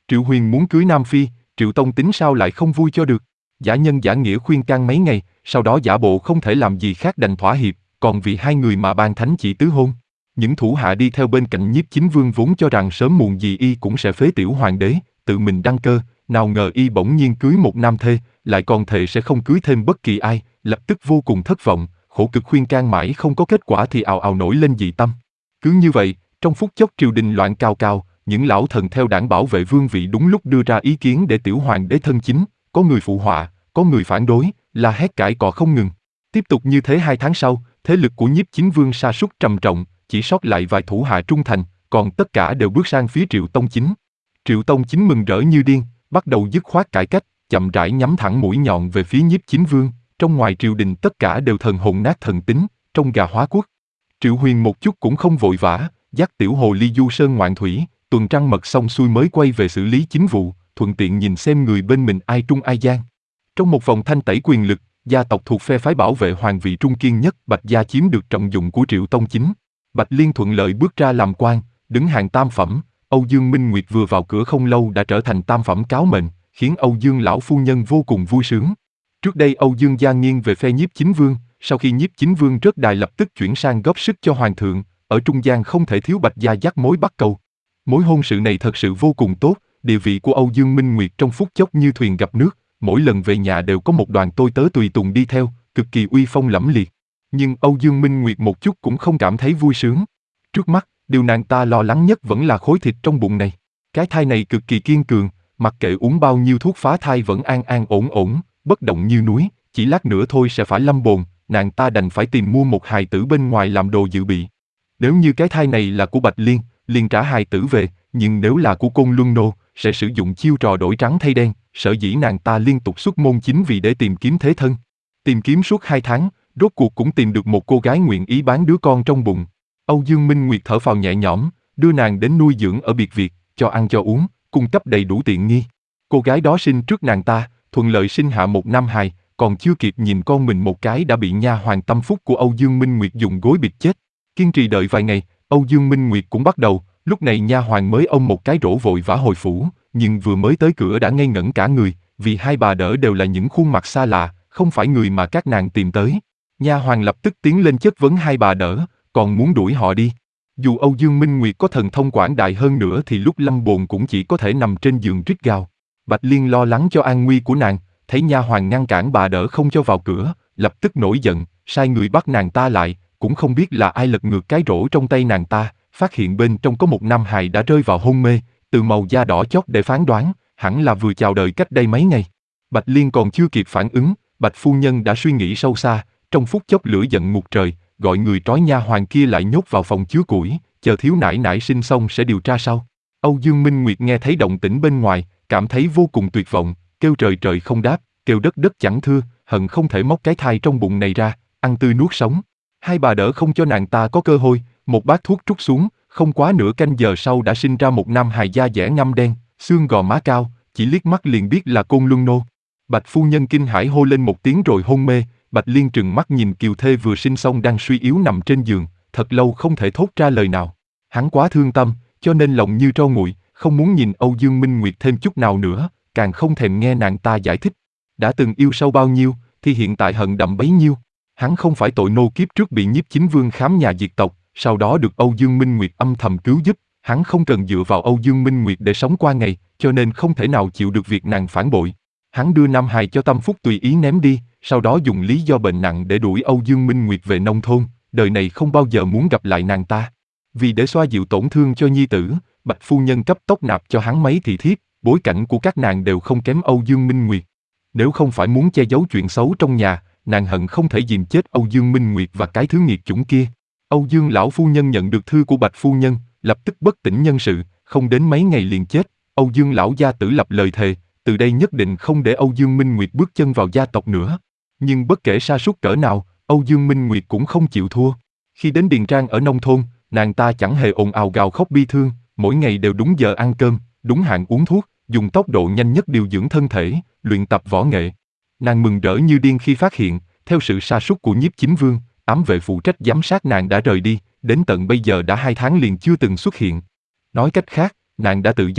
Triệu Huyền muốn cưới Nam Phi, Triệu Tông tính sao lại không vui cho được. Giả nhân giả nghĩa khuyên can mấy ngày, sau đó giả bộ không thể làm gì khác đành thỏa hiệp, còn vì hai người mà ban thánh chỉ tứ hôn. Những thủ hạ đi theo bên cạnh Nhiếp Chính Vương vốn cho rằng sớm muộn gì y cũng sẽ phế tiểu hoàng đế, tự mình đăng cơ, nào ngờ y bỗng nhiên cưới một nam thê, lại còn thề sẽ không cưới thêm bất kỳ ai, lập tức vô cùng thất vọng, khổ cực khuyên can mãi không có kết quả thì ào ào nổi lên dị tâm. Cứ như vậy, trong phút chốc triều đình loạn cào cào, những lão thần theo đảng bảo vệ vương vị đúng lúc đưa ra ý kiến để tiểu hoàng đế thân chính, có người phụ họa, có người phản đối, la hét cãi cọ không ngừng. Tiếp tục như thế hai tháng sau, thế lực của Nhiếp Chính Vương sa sút trầm trọng, chỉ sót lại vài thủ hạ trung thành, còn tất cả đều bước sang phía Triệu Tông Chính. Triệu Tông Chính mừng rỡ như điên, bắt đầu dứt khoát cải cách, chậm rãi nhắm thẳng mũi nhọn về phía Nhiếp Chính Vương, trong ngoài triều đình tất cả đều thần hồn nát thần tính, trông gà hóa quốc. Triệu Huyền một chút cũng không vội vã, dắt tiểu hồ ly du sơn ngoạn thủy, tuần trăng mật xong xuôi mới quay về xử lý chính vụ, thuận tiện nhìn xem người bên mình ai trung ai gian. Trong một vòng thanh tẩy quyền lực, gia tộc thuộc phe phái bảo vệ hoàng vị trung kiên nhất Bạch gia chiếm được trọng dụng của Triệu Tông Chính. Bạch Liên thuận lợi bước ra làm quan, đứng hàng tam phẩm. Âu Dương Minh Nguyệt vừa vào cửa không lâu đã trở thành tam phẩm cáo mệnh, khiến Âu Dương lão phu nhân vô cùng vui sướng. Trước đây Âu Dương gia nghiêng về phe Nhiếp Chính Vương, sau khi Nhiếp Chính Vương rớt đài lập tức chuyển sang góp sức cho hoàng thượng, ở trung gian không thể thiếu Bạch gia dắt mối bắt cầu. Mối hôn sự này thật sự vô cùng tốt, địa vị của Âu Dương Minh Nguyệt trong phút chốc như thuyền gặp nước, mỗi lần về nhà đều có một đoàn tôi tớ tùy tùng đi theo, cực kỳ uy phong lẫm liệt. Nhưng Âu Dương Minh Nguyệt một chút cũng không cảm thấy vui sướng. Trước mắt, điều nàng ta lo lắng nhất vẫn là khối thịt trong bụng này. Cái thai này cực kỳ kiên cường, mặc kệ uống bao nhiêu thuốc phá thai vẫn an an ổn ổn, bất động như núi, chỉ lát nữa thôi sẽ phải lâm bồn, nàng ta đành phải tìm mua một hài tử bên ngoài làm đồ dự bị. Nếu như cái thai này là của Bạch Liên, liền trả hài tử về, nhưng nếu là của Côn Luân Nô, sẽ sử dụng chiêu trò đổi trắng thay đen, sở dĩ nàng ta liên tục xuất môn chính vì để tìm kiếm thế thân. Tìm kiếm suốt hai tháng, rốt cuộc cũng tìm được một cô gái nguyện ý bán đứa con trong bụng. Âu Dương Minh Nguyệt thở phào nhẹ nhõm, đưa nàng đến nuôi dưỡng ở biệt viện, cho ăn cho uống, cung cấp đầy đủ tiện nghi. Cô gái đó sinh trước nàng ta, thuận lợi sinh hạ một nam hài, còn chưa kịp nhìn con mình một cái đã bị nha hoàn tâm phúc của Âu Dương Minh Nguyệt dùng gối bịt chết. Kiên trì đợi vài ngày, Âu Dương Minh Nguyệt cũng bắt đầu, lúc này nha hoàn mới ôm một cái rổ vội vã hồi phủ, nhưng vừa mới tới cửa đã ngây ngẩn cả người, vì hai bà đỡ đều là những khuôn mặt xa lạ, không phải người mà các nàng tìm tới. Nha hoàn lập tức tiến lên chất vấn hai bà đỡ, còn muốn đuổi họ đi. Dù Âu Dương Minh Nguyệt có thần thông quảng đại hơn nữa thì lúc lâm bồn cũng chỉ có thể nằm trên giường rít gào. Bạch Liên lo lắng cho an nguy của nàng, thấy nha hoàn ngăn cản bà đỡ không cho vào cửa, lập tức nổi giận, sai người bắt nàng ta lại, cũng không biết là ai lật ngược cái rổ trong tay nàng ta, phát hiện bên trong có một nam hài đã rơi vào hôn mê, từ màu da đỏ chót để phán đoán, hẳn là vừa chào đời cách đây mấy ngày. Bạch Liên còn chưa kịp phản ứng, Bạch phu nhân đã suy nghĩ sâu xa, trong phút chốc lửa giận ngút trời, gọi người trói nha hoàn kia lại nhốt vào phòng chứa củi, chờ thiếu nãi nãi sinh xong sẽ điều tra sau. Âu Dương Minh Nguyệt nghe thấy động tĩnh bên ngoài, cảm thấy vô cùng tuyệt vọng, kêu trời trời không đáp, kêu đất đất chẳng thưa, hận không thể móc cái thai trong bụng này ra, ăn tươi nuốt sống. Hai bà đỡ không cho nàng ta có cơ hội, một bát thuốc trút xuống, không quá nửa canh giờ sau đã sinh ra một nam hài da dẻ ngăm đen, xương gò má cao, chỉ liếc mắt liền biết là Côn Luân Nô. Bạch phu nhân kinh hãi hô lên một tiếng rồi hôn mê. Bạch Liên trừng mắt nhìn kiều thê vừa sinh xong đang suy yếu nằm trên giường, thật lâu không thể thốt ra lời nào. Hắn quá thương tâm, cho nên lòng như tro nguội, không muốn nhìn Âu Dương Minh Nguyệt thêm chút nào nữa, càng không thèm nghe nàng ta giải thích. Đã từng yêu sâu bao nhiêu, thì hiện tại hận đậm bấy nhiêu. Hắn không phải tội nô kiếp trước bị Nhiếp Chính Vương khám nhà diệt tộc, sau đó được Âu Dương Minh Nguyệt âm thầm cứu giúp, hắn không cần dựa vào Âu Dương Minh Nguyệt để sống qua ngày, cho nên không thể nào chịu được việc nàng phản bội. Hắn đưa nam hài cho Tâm Phúc tùy ý ném đi, sau đó dùng lý do bệnh nặng để đuổi Âu Dương Minh Nguyệt về nông thôn, đời này không bao giờ muốn gặp lại nàng ta. Vì để xoa dịu tổn thương cho nhi tử, Bạch phu nhân cấp tốc nạp cho hắn mấy thị thiếp, bối cảnh của các nàng đều không kém Âu Dương Minh Nguyệt. Nếu không phải muốn che giấu chuyện xấu trong nhà, nàng hận không thể dìm chết Âu Dương Minh Nguyệt và cái thứ nghiệt chủng kia. Âu Dương lão phu nhân nhận được thư của Bạch phu nhân, lập tức bất tỉnh nhân sự, không đến mấy ngày liền chết. Âu Dương lão gia tử lập lời thề, từ đây nhất định không để Âu Dương Minh Nguyệt bước chân vào gia tộc nữa. Nhưng bất kể sa sút cỡ nào, Âu Dương Minh Nguyệt cũng không chịu thua. Khi đến điền trang ở nông thôn, nàng ta chẳng hề ồn ào gào khóc bi thương, mỗi ngày đều đúng giờ ăn cơm, đúng hạn uống thuốc, dùng tốc độ nhanh nhất điều dưỡng thân thể, luyện tập võ nghệ. Nàng mừng rỡ như điên khi phát hiện, theo sự sa sút của Nhiếp Chính Vương, ám vệ phụ trách giám sát nàng đã rời đi, đến tận bây giờ đã hai tháng liền chưa từng xuất hiện. Nói cách khác, nàng đã tự do,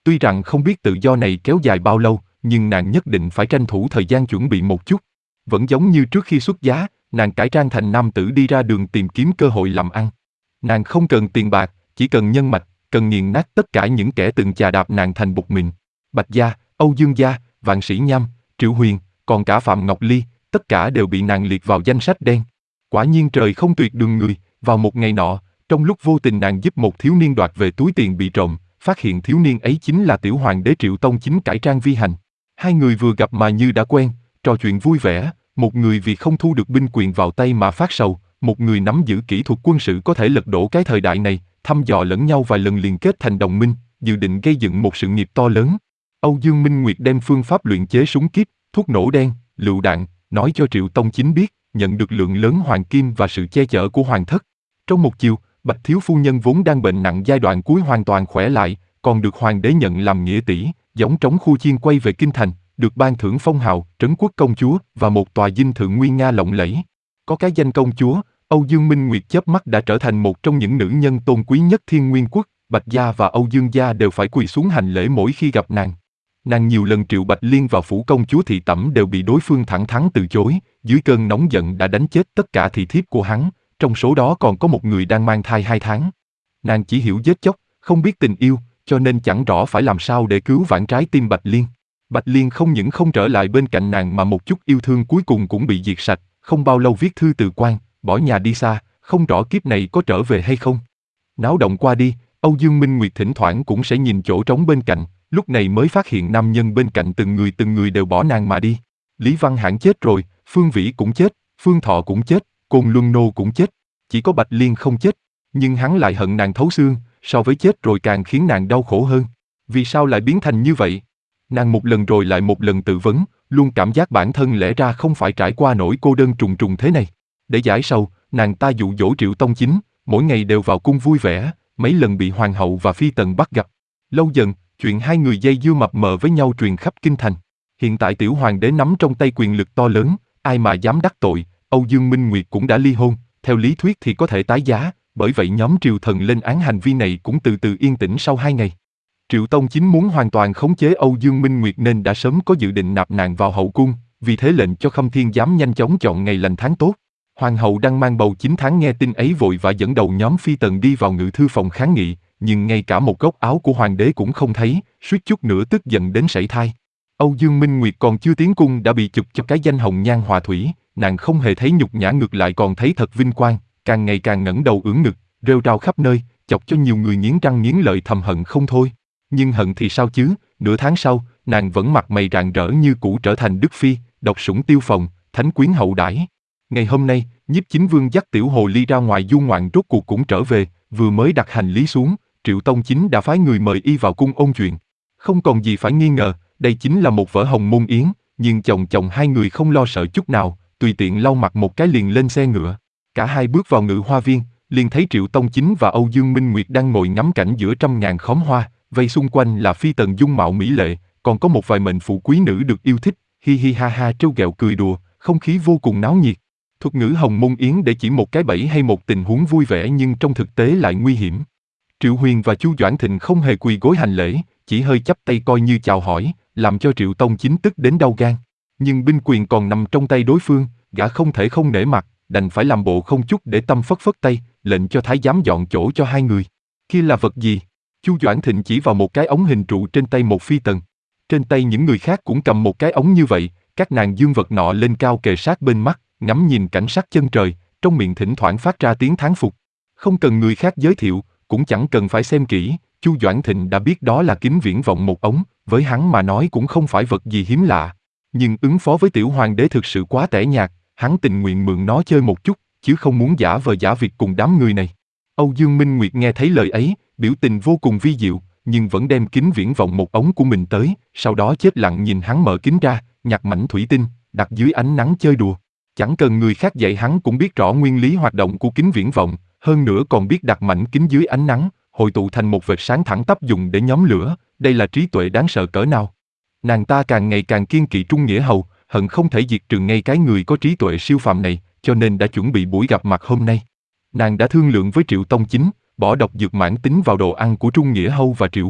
Tuy rằng không biết tự do này kéo dài bao lâu, nhưng nàng nhất định phải tranh thủ thời gian chuẩn bị một chút. Vẫn giống như trước khi xuất giá, nàng cải trang thành nam tử đi ra đường tìm kiếm cơ hội làm ăn. Nàng không cần tiền bạc, chỉ cần nhân mạch, cần nghiền nát tất cả những kẻ từng chà đạp nàng thành bụt mịn. Bạch Gia, Âu Dương Gia, Vạn Sĩ Nham, Triệu Huyền, còn cả Phạm Ngọc Ly, tất cả đều bị nàng liệt vào danh sách đen. Quả nhiên trời không tuyệt đường người, vào một ngày nọ, trong lúc vô tình nàng giúp một thiếu niên đoạt về túi tiền bị trộm, phát hiện thiếu niên ấy chính là tiểu hoàng đế Triệu Tông Chính cải trang vi hành. Hai người vừa gặp mà như đã quen, trò chuyện vui vẻ, một người vì không thu được binh quyền vào tay mà phát sầu, một người nắm giữ kỹ thuật quân sự có thể lật đổ cái thời đại này, thăm dò lẫn nhau vài lần liền kết thành đồng minh, dự định gây dựng một sự nghiệp to lớn. Âu Dương Minh Nguyệt đem phương pháp luyện chế súng kíp, thuốc nổ đen, lựu đạn, nói cho Triệu Tông Chính biết, nhận được lượng lớn hoàng kim và sự che chở của hoàng thất. Trong một chiều, Bạch thiếu phu nhân vốn đang bệnh nặng giai đoạn cuối hoàn toàn khỏe lại, còn được hoàng đế nhận làm nghĩa tỷ, gióng trống khu chiên quay về kinh thành, được ban thưởng phong hào, trấn quốc công chúa và một tòa dinh thự nguy nga lộng lẫy. Có cái danh công chúa, Âu Dương Minh Nguyệt chớp mắt đã trở thành một trong những nữ nhân tôn quý nhất Thiên Nguyên quốc. Bạch Gia và Âu Dương Gia đều phải quỳ xuống hành lễ mỗi khi gặp nàng. Nàng nhiều lần triệu Bạch Liên vào phủ công chúa thị tẩm đều bị đối phương thẳng thắn từ chối, dưới cơn nóng giận đã đánh chết tất cả thị thiếp của hắn, trong số đó còn có một người đang mang thai hai tháng. Nàng chỉ hiểu giết chóc, không biết tình yêu, cho nên chẳng rõ phải làm sao để cứu vãn trái tim Bạch Liên. Bạch Liên không những không trở lại bên cạnh nàng mà một chút yêu thương cuối cùng cũng bị diệt sạch, không bao lâu viết thư từ quan, bỏ nhà đi xa, không rõ kiếp này có trở về hay không. Náo động qua đi, Âu Dương Minh Nguyệt thỉnh thoảng cũng sẽ nhìn chỗ trống bên cạnh, lúc này mới phát hiện nam nhân bên cạnh từng người từng người đều bỏ nàng mà đi. Lý Văn Hãn chết rồi, Phương Vĩ cũng chết, Phương Thọ cũng chết, Côn Luân Nô cũng chết, chỉ có Bạch Liên không chết, nhưng hắn lại hận nàng thấu xương, so với chết rồi càng khiến nàng đau khổ hơn. Vì sao lại biến thành như vậy? Nàng một lần rồi lại một lần tự vấn, luôn cảm giác bản thân lẽ ra không phải trải qua nỗi cô đơn trùng trùng thế này. Để giải sầu, nàng ta dụ dỗ Triệu Tông Chính, mỗi ngày đều vào cung vui vẻ, mấy lần bị hoàng hậu và phi tần bắt gặp. Lâu dần, chuyện hai người dây dưa mập mờ với nhau truyền khắp kinh thành. Hiện tại tiểu hoàng đế nắm trong tay quyền lực to lớn, ai mà dám đắc tội, Âu Dương Minh Nguyệt cũng đã ly hôn, theo lý thuyết thì có thể tái giá, bởi vậy nhóm triều thần lên án hành vi này cũng từ từ yên tĩnh sau hai ngày. Triệu Tông Chính muốn hoàn toàn khống chế Âu Dương Minh Nguyệt nên đã sớm có dự định nạp nàng vào hậu cung, vì thế lệnh cho Khâm Thiên Giám nhanh chóng chọn ngày lành tháng tốt. Hoàng hậu đang mang bầu chín tháng nghe tin ấy vội vã dẫn đầu nhóm phi tần đi vào ngự thư phòng kháng nghị, nhưng ngay cả một góc áo của hoàng đế cũng không thấy, suýt chút nữa tức giận đến sảy thai. Âu Dương Minh Nguyệt còn chưa tiến cung đã bị chụp cho cái danh hồng nhan họa thủy, nàng không hề thấy nhục nhã ngược lại còn thấy thật vinh quang, càng ngày càng ngẩng đầu ưỡn ngực, rêu rao khắp nơi, chọc cho nhiều người nghiến răng nghiến lợi thầm hận không thôi. Nhưng hận thì sao chứ, nửa tháng sau, nàng vẫn mặt mày rạng rỡ như cũ trở thành Đức Phi, độc sủng tiêu phòng, thánh quyến hậu đãi. Ngày hôm nay, Nhiếp Chính Vương dắt tiểu hồ ly ra ngoài du ngoạn rốt cuộc cũng trở về, vừa mới đặt hành lý xuống, Triệu Tông Chính đã phái người mời y vào cung ôn chuyện. Không còn gì phải nghi ngờ, đây chính là một vở hồng môn yến, nhưng chồng chồng hai người không lo sợ chút nào, tùy tiện lau mặt một cái liền lên xe ngựa. Cả hai bước vào ngự hoa viên, liền thấy Triệu Tông Chính và Âu Dương Minh Nguyệt đang ngồi ngắm cảnh giữa trăm ngàn khóm hoa, vây xung quanh là phi tần dung mạo mỹ lệ, còn có một vài mệnh phụ quý nữ được yêu thích, hi hi ha ha trêu ghẹo cười đùa, không khí vô cùng náo nhiệt. Thuật ngữ hồng môn yến để chỉ một cái bẫy hay một tình huống vui vẻ nhưng trong thực tế lại nguy hiểm. Triệu Huyền và Chu Doãn Thịnh không hề quỳ gối hành lễ, chỉ hơi chắp tay coi như chào hỏi, làm cho Triệu Tông Chính tức đến đau gan. Nhưng binh quyền còn nằm trong tay đối phương, gã không thể không nể mặt, đành phải làm bộ không chút để tâm phất phất tay, lệnh cho thái giám dọn chỗ cho hai người. Kia là vật gì? Chu Doãn Thịnh chỉ vào một cái ống hình trụ trên tay một phi tần. Trên tay những người khác cũng cầm một cái ống như vậy, các nàng dương vật nọ lên cao kề sát bên mắt, ngắm nhìn cảnh sắc chân trời, trong miệng thỉnh thoảng phát ra tiếng thán phục. Không cần người khác giới thiệu, cũng chẳng cần phải xem kỹ, Chu Doãn Thịnh đã biết đó là kính viễn vọng một ống, với hắn mà nói cũng không phải vật gì hiếm lạ. Nhưng ứng phó với tiểu hoàng đế thực sự quá tẻ nhạt, hắn tình nguyện mượn nó chơi một chút, chứ không muốn giả vờ giả vịt cùng đám người này. Âu Dương Minh Nguyệt nghe thấy lời ấy, biểu tình vô cùng vi diệu, nhưng vẫn đem kính viễn vọng một ống của mình tới, sau đó chết lặng nhìn hắn mở kính ra, nhặt mảnh thủy tinh, đặt dưới ánh nắng chơi đùa. Chẳng cần người khác dạy hắn cũng biết rõ nguyên lý hoạt động của kính viễn vọng, hơn nữa còn biết đặt mảnh kính dưới ánh nắng, hội tụ thành một vệt sáng thẳng tắp dùng để nhóm lửa, đây là trí tuệ đáng sợ cỡ nào. Nàng ta càng ngày càng kiên kỵ Trung Nghĩa Hầu, hận không thể diệt trừ ngay cái người có trí tuệ siêu phàm này, cho nên đã chuẩn bị buổi gặp mặt hôm nay. Nàng đã thương lượng với Triệu Tông Chính, bỏ độc dược mãn tính vào đồ ăn của Trung Nghĩa Hầu và Triệu Huyền,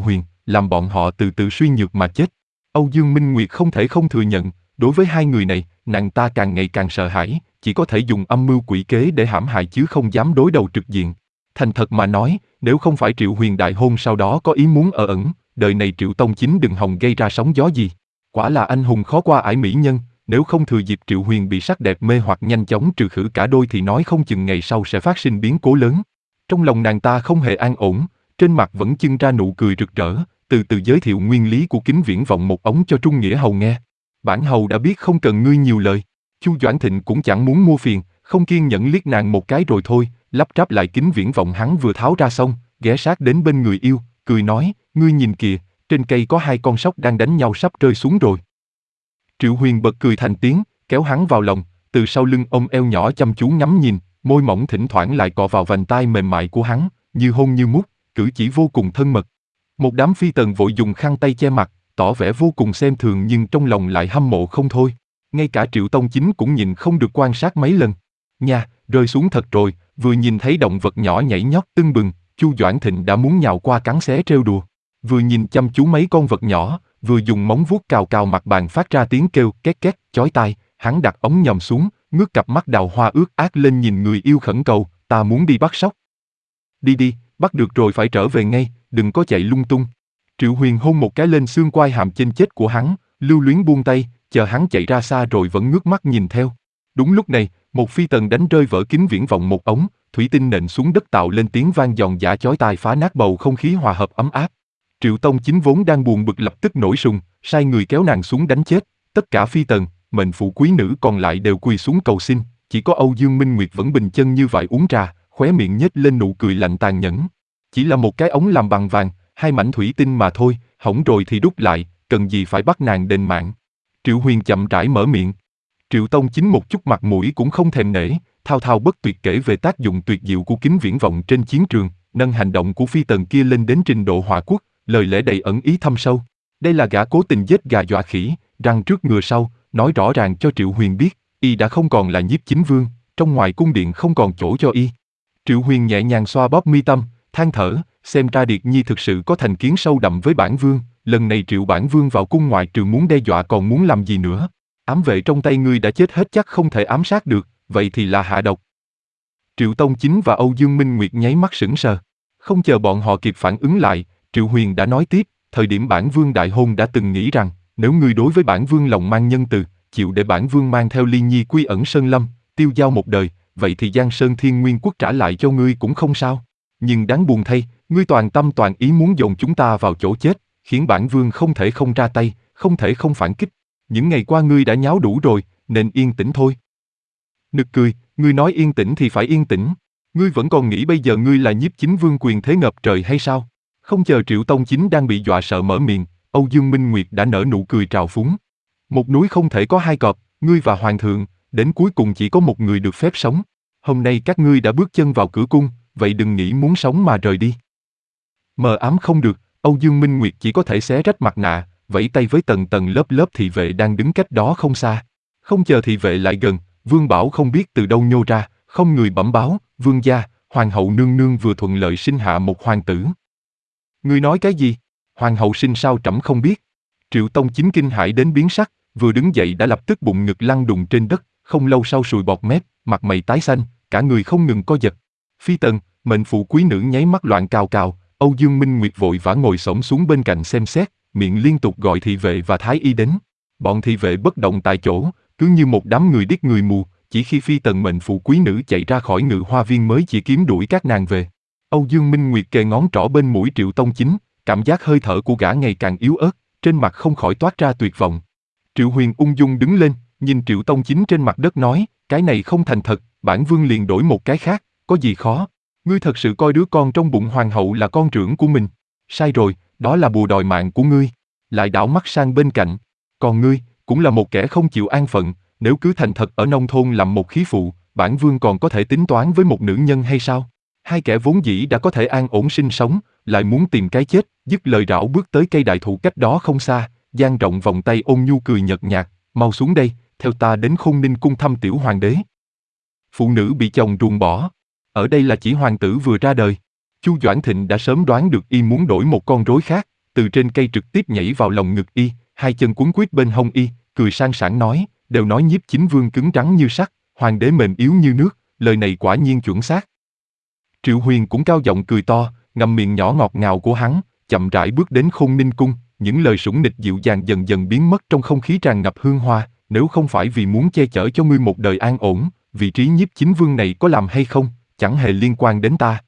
làm bọn họ từ từ suy nhược mà chết. Âu Dương Minh Nguyệt không thể không thừa nhận, đối với hai người này, nàng ta càng ngày càng sợ hãi, chỉ có thể dùng âm mưu quỷ kế để hãm hại chứ không dám đối đầu trực diện. Thành thật mà nói, nếu không phải Triệu Huyền đại hôn sau đó có ý muốn ở ẩn, đời này Triệu Tông Chính đừng hòng gây ra sóng gió gì. Quả là anh hùng khó qua ải mỹ nhân, nếu không thừa dịp Triệu Huyền bị sắc đẹp mê hoặc nhanh chóng trừ khử cả đôi thì nói không chừng ngày sau sẽ phát sinh biến cố lớn. Trong lòng nàng ta không hề an ổn, trên mặt vẫn chưng ra nụ cười rực rỡ, từ từ giới thiệu nguyên lý của kính viễn vọng một ống cho Trung Nghĩa Hầu nghe. Bản hầu đã biết không cần ngươi nhiều lời. Chu Doãn Thịnh cũng chẳng muốn mua phiền, không kiên nhẫn liếc nàng một cái rồi thôi, lắp ráp lại kính viễn vọng hắn vừa tháo ra xong, ghé sát đến bên người yêu, cười nói, ngươi nhìn kìa, trên cây có hai con sóc đang đánh nhau sắp rơi xuống rồi. Triệu Huyền bật cười thành tiếng, kéo hắn vào lòng, từ sau lưng ôm eo nhỏ chăm chú ngắm nhìn, môi mỏng thỉnh thoảng lại cọ vào vành tai mềm mại của hắn, như hôn như mút, cử chỉ vô cùng thân mật. Một đám phi tần vội dùng khăn tay che mặt, tỏ vẻ vô cùng xem thường nhưng trong lòng lại hâm mộ không thôi. Ngay cả Triệu Tông Chính cũng nhìn không được quan sát mấy lần. Nha, rơi xuống thật rồi, vừa nhìn thấy động vật nhỏ nhảy nhót tưng bừng, Chu Doãn Thịnh đã muốn nhào qua cắn xé trêu đùa. Vừa nhìn chăm chú mấy con vật nhỏ, vừa dùng móng vuốt cào cào mặt bàn phát ra tiếng kêu két két, chói tai, hắn đặt ống nhòm xuống, ngước cặp mắt đào hoa ướt át lên nhìn người yêu khẩn cầu, ta muốn đi bắt sóc. Đi đi, bắt được rồi phải trở về ngay, đừng có chạy lung tung. Triệu Huyền hôn một cái lên xương quai hàm chênh chết của hắn, lưu luyến buông tay, chờ hắn chạy ra xa rồi vẫn ngước mắt nhìn theo. Đúng lúc này, một phi tần đánh rơi vỡ kính viễn vọng một ống, thủy tinh nện xuống đất tạo lên tiếng vang giòn giã chói tai phá nát bầu không khí hòa hợp ấm áp. Triệu Tông Chính vốn đang buồn bực lập tức nổi sùng, sai người kéo nàng xuống đánh chết. Tất cả phi tần, mệnh phụ quý nữ còn lại đều quỳ xuống cầu xin, chỉ có Âu Dương Minh Nguyệt vẫn bình chân như vậy uống trà, khóe miệng nhếch lên nụ cười lạnh tàn nhẫn. Chỉ là một cái ống làm bằng vàng, hai mảnh thủy tinh mà thôi, hỏng rồi thì đúc lại, cần gì phải bắt nàng đền mạng. Triệu Huyền chậm rãi mở miệng. Triệu Tông Chính một chút mặt mũi cũng không thèm nể, thao thao bất tuyệt kể về tác dụng tuyệt diệu của kính viễn vọng trên chiến trường, nâng hành động của phi tần kia lên đến trình độ hỏa quốc, lời lẽ đầy ẩn ý thâm sâu. Đây là gã cố tình giết gà dọa khỉ, răng trước ngựa sau, nói rõ ràng cho Triệu Huyền biết, y đã không còn là nhiếp chính vương, trong ngoài cung điện không còn chỗ cho y. Triệu Huyền nhẹ nhàng xoa bóp mi tâm, than thở, xem ra Điệt Nhi thực sự có thành kiến sâu đậm với bản vương, lần này Triệu bản vương vào cung ngoại trừ muốn đe dọa còn muốn làm gì nữa? Ám vệ trong tay ngươi đã chết hết chắc không thể ám sát được, vậy thì là hạ độc. Triệu Tông Chính và Âu Dương Minh Nguyệt nháy mắt sững sờ. Không chờ bọn họ kịp phản ứng lại, Triệu Huyền đã nói tiếp, thời điểm bản vương đại hôn đã từng nghĩ rằng, nếu ngươi đối với bản vương lòng mang nhân từ, chịu để bản vương mang theo Ly Nhi quy ẩn sơn lâm, tiêu dao một đời, vậy thì Giang Sơn Thiên Nguyên Quốc trả lại cho ngươi cũng không sao. Nhưng đáng buồn thay, ngươi toàn tâm toàn ý muốn dồn chúng ta vào chỗ chết, khiến bản vương không thể không ra tay, không thể không phản kích. Những ngày qua ngươi đã nháo đủ rồi, nên yên tĩnh thôi. Nực cười, ngươi nói yên tĩnh thì phải yên tĩnh. Ngươi vẫn còn nghĩ bây giờ ngươi là nhiếp chính vương quyền thế ngập trời hay sao? Không chờ Triệu Tông Chính đang bị dọa sợ mở miệng, Âu Dương Minh Nguyệt đã nở nụ cười trào phúng. Một núi không thể có hai cọp, ngươi và hoàng thượng, đến cuối cùng chỉ có một người được phép sống. Hôm nay các ngươi đã bước chân vào cửa cung, vậy đừng nghĩ muốn sống mà rời đi. Mờ ám không được, Âu Dương Minh Nguyệt chỉ có thể xé rách mặt nạ, vẫy tay với tầng tầng lớp lớp thị vệ đang đứng cách đó không xa. Không chờ thị vệ lại gần, Vương Bảo không biết từ đâu nhô ra, không người bẩm báo, vương gia, hoàng hậu nương nương vừa thuận lợi sinh hạ một hoàng tử. Ngươi nói cái gì? Hoàng hậu sinh sao trẫm không biết. Triệu Tông Chính kinh hãi đến biến sắc, vừa đứng dậy đã lập tức bụng ngực lăn đùng trên đất, không lâu sau sùi bọt mép, mặt mày tái xanh, cả người không ngừng co giật. Phi tần, mệnh phụ quý nữ nháy mắt loạn cào cào, Âu Dương Minh Nguyệt vội vã ngồi xổm xuống bên cạnh xem xét, miệng liên tục gọi thị vệ và thái y đến. Bọn thị vệ bất động tại chỗ, cứ như một đám người điếc người mù, chỉ khi phi tần mệnh phụ quý nữ chạy ra khỏi ngự hoa viên mới chỉ kiếm đuổi các nàng về. Âu Dương Minh Nguyệt kề ngón trỏ bên mũi Triệu Tông Chính, cảm giác hơi thở của gã ngày càng yếu ớt, trên mặt không khỏi toát ra tuyệt vọng. Triệu Huyền ung dung đứng lên, nhìn Triệu Tông Chính trên mặt đất nói, cái này không thành thật, bản vương liền đổi một cái khác, có gì khó? Ngươi thật sự coi đứa con trong bụng hoàng hậu là con trưởng của mình. Sai rồi, đó là bùa đòi mạng của ngươi. Lại đảo mắt sang bên cạnh. Còn ngươi, cũng là một kẻ không chịu an phận, nếu cứ thành thật ở nông thôn làm một khí phụ, bản vương còn có thể tính toán với một nữ nhân hay sao? Hai kẻ vốn dĩ đã có thể an ổn sinh sống, lại muốn tìm cái chết, dứt lời rảo bước tới cây đại thụ cách đó không xa, dang rộng vòng tay ôn nhu cười nhợt nhạt, mau xuống đây, theo ta đến Khôn Ninh cung thăm tiểu hoàng đế. Phụ nữ bị chồng ruồng bỏ. Ở đây là chỉ hoàng tử vừa ra đời. Chu Doãn Thịnh đã sớm đoán được y muốn đổi một con rối khác, từ trên cây trực tiếp nhảy vào lòng ngực y, hai chân quấn quýt bên hông y, cười sang sảng nói, đều nói Nhiếp Chính Vương cứng rắn như sắt, hoàng đế mềm yếu như nước, lời này quả nhiên chuẩn xác. Triệu Huyền cũng cao giọng cười to, ngậm miệng nhỏ ngọt ngào của hắn, chậm rãi bước đến Khôn Ninh cung, những lời sủng nịch dịu dàng dần dần biến mất trong không khí tràn ngập hương hoa, nếu không phải vì muốn che chở cho ngươi một đời an ổn, vị trí Nhiếp Chính Vương này có làm hay không, chẳng hề liên quan đến ta.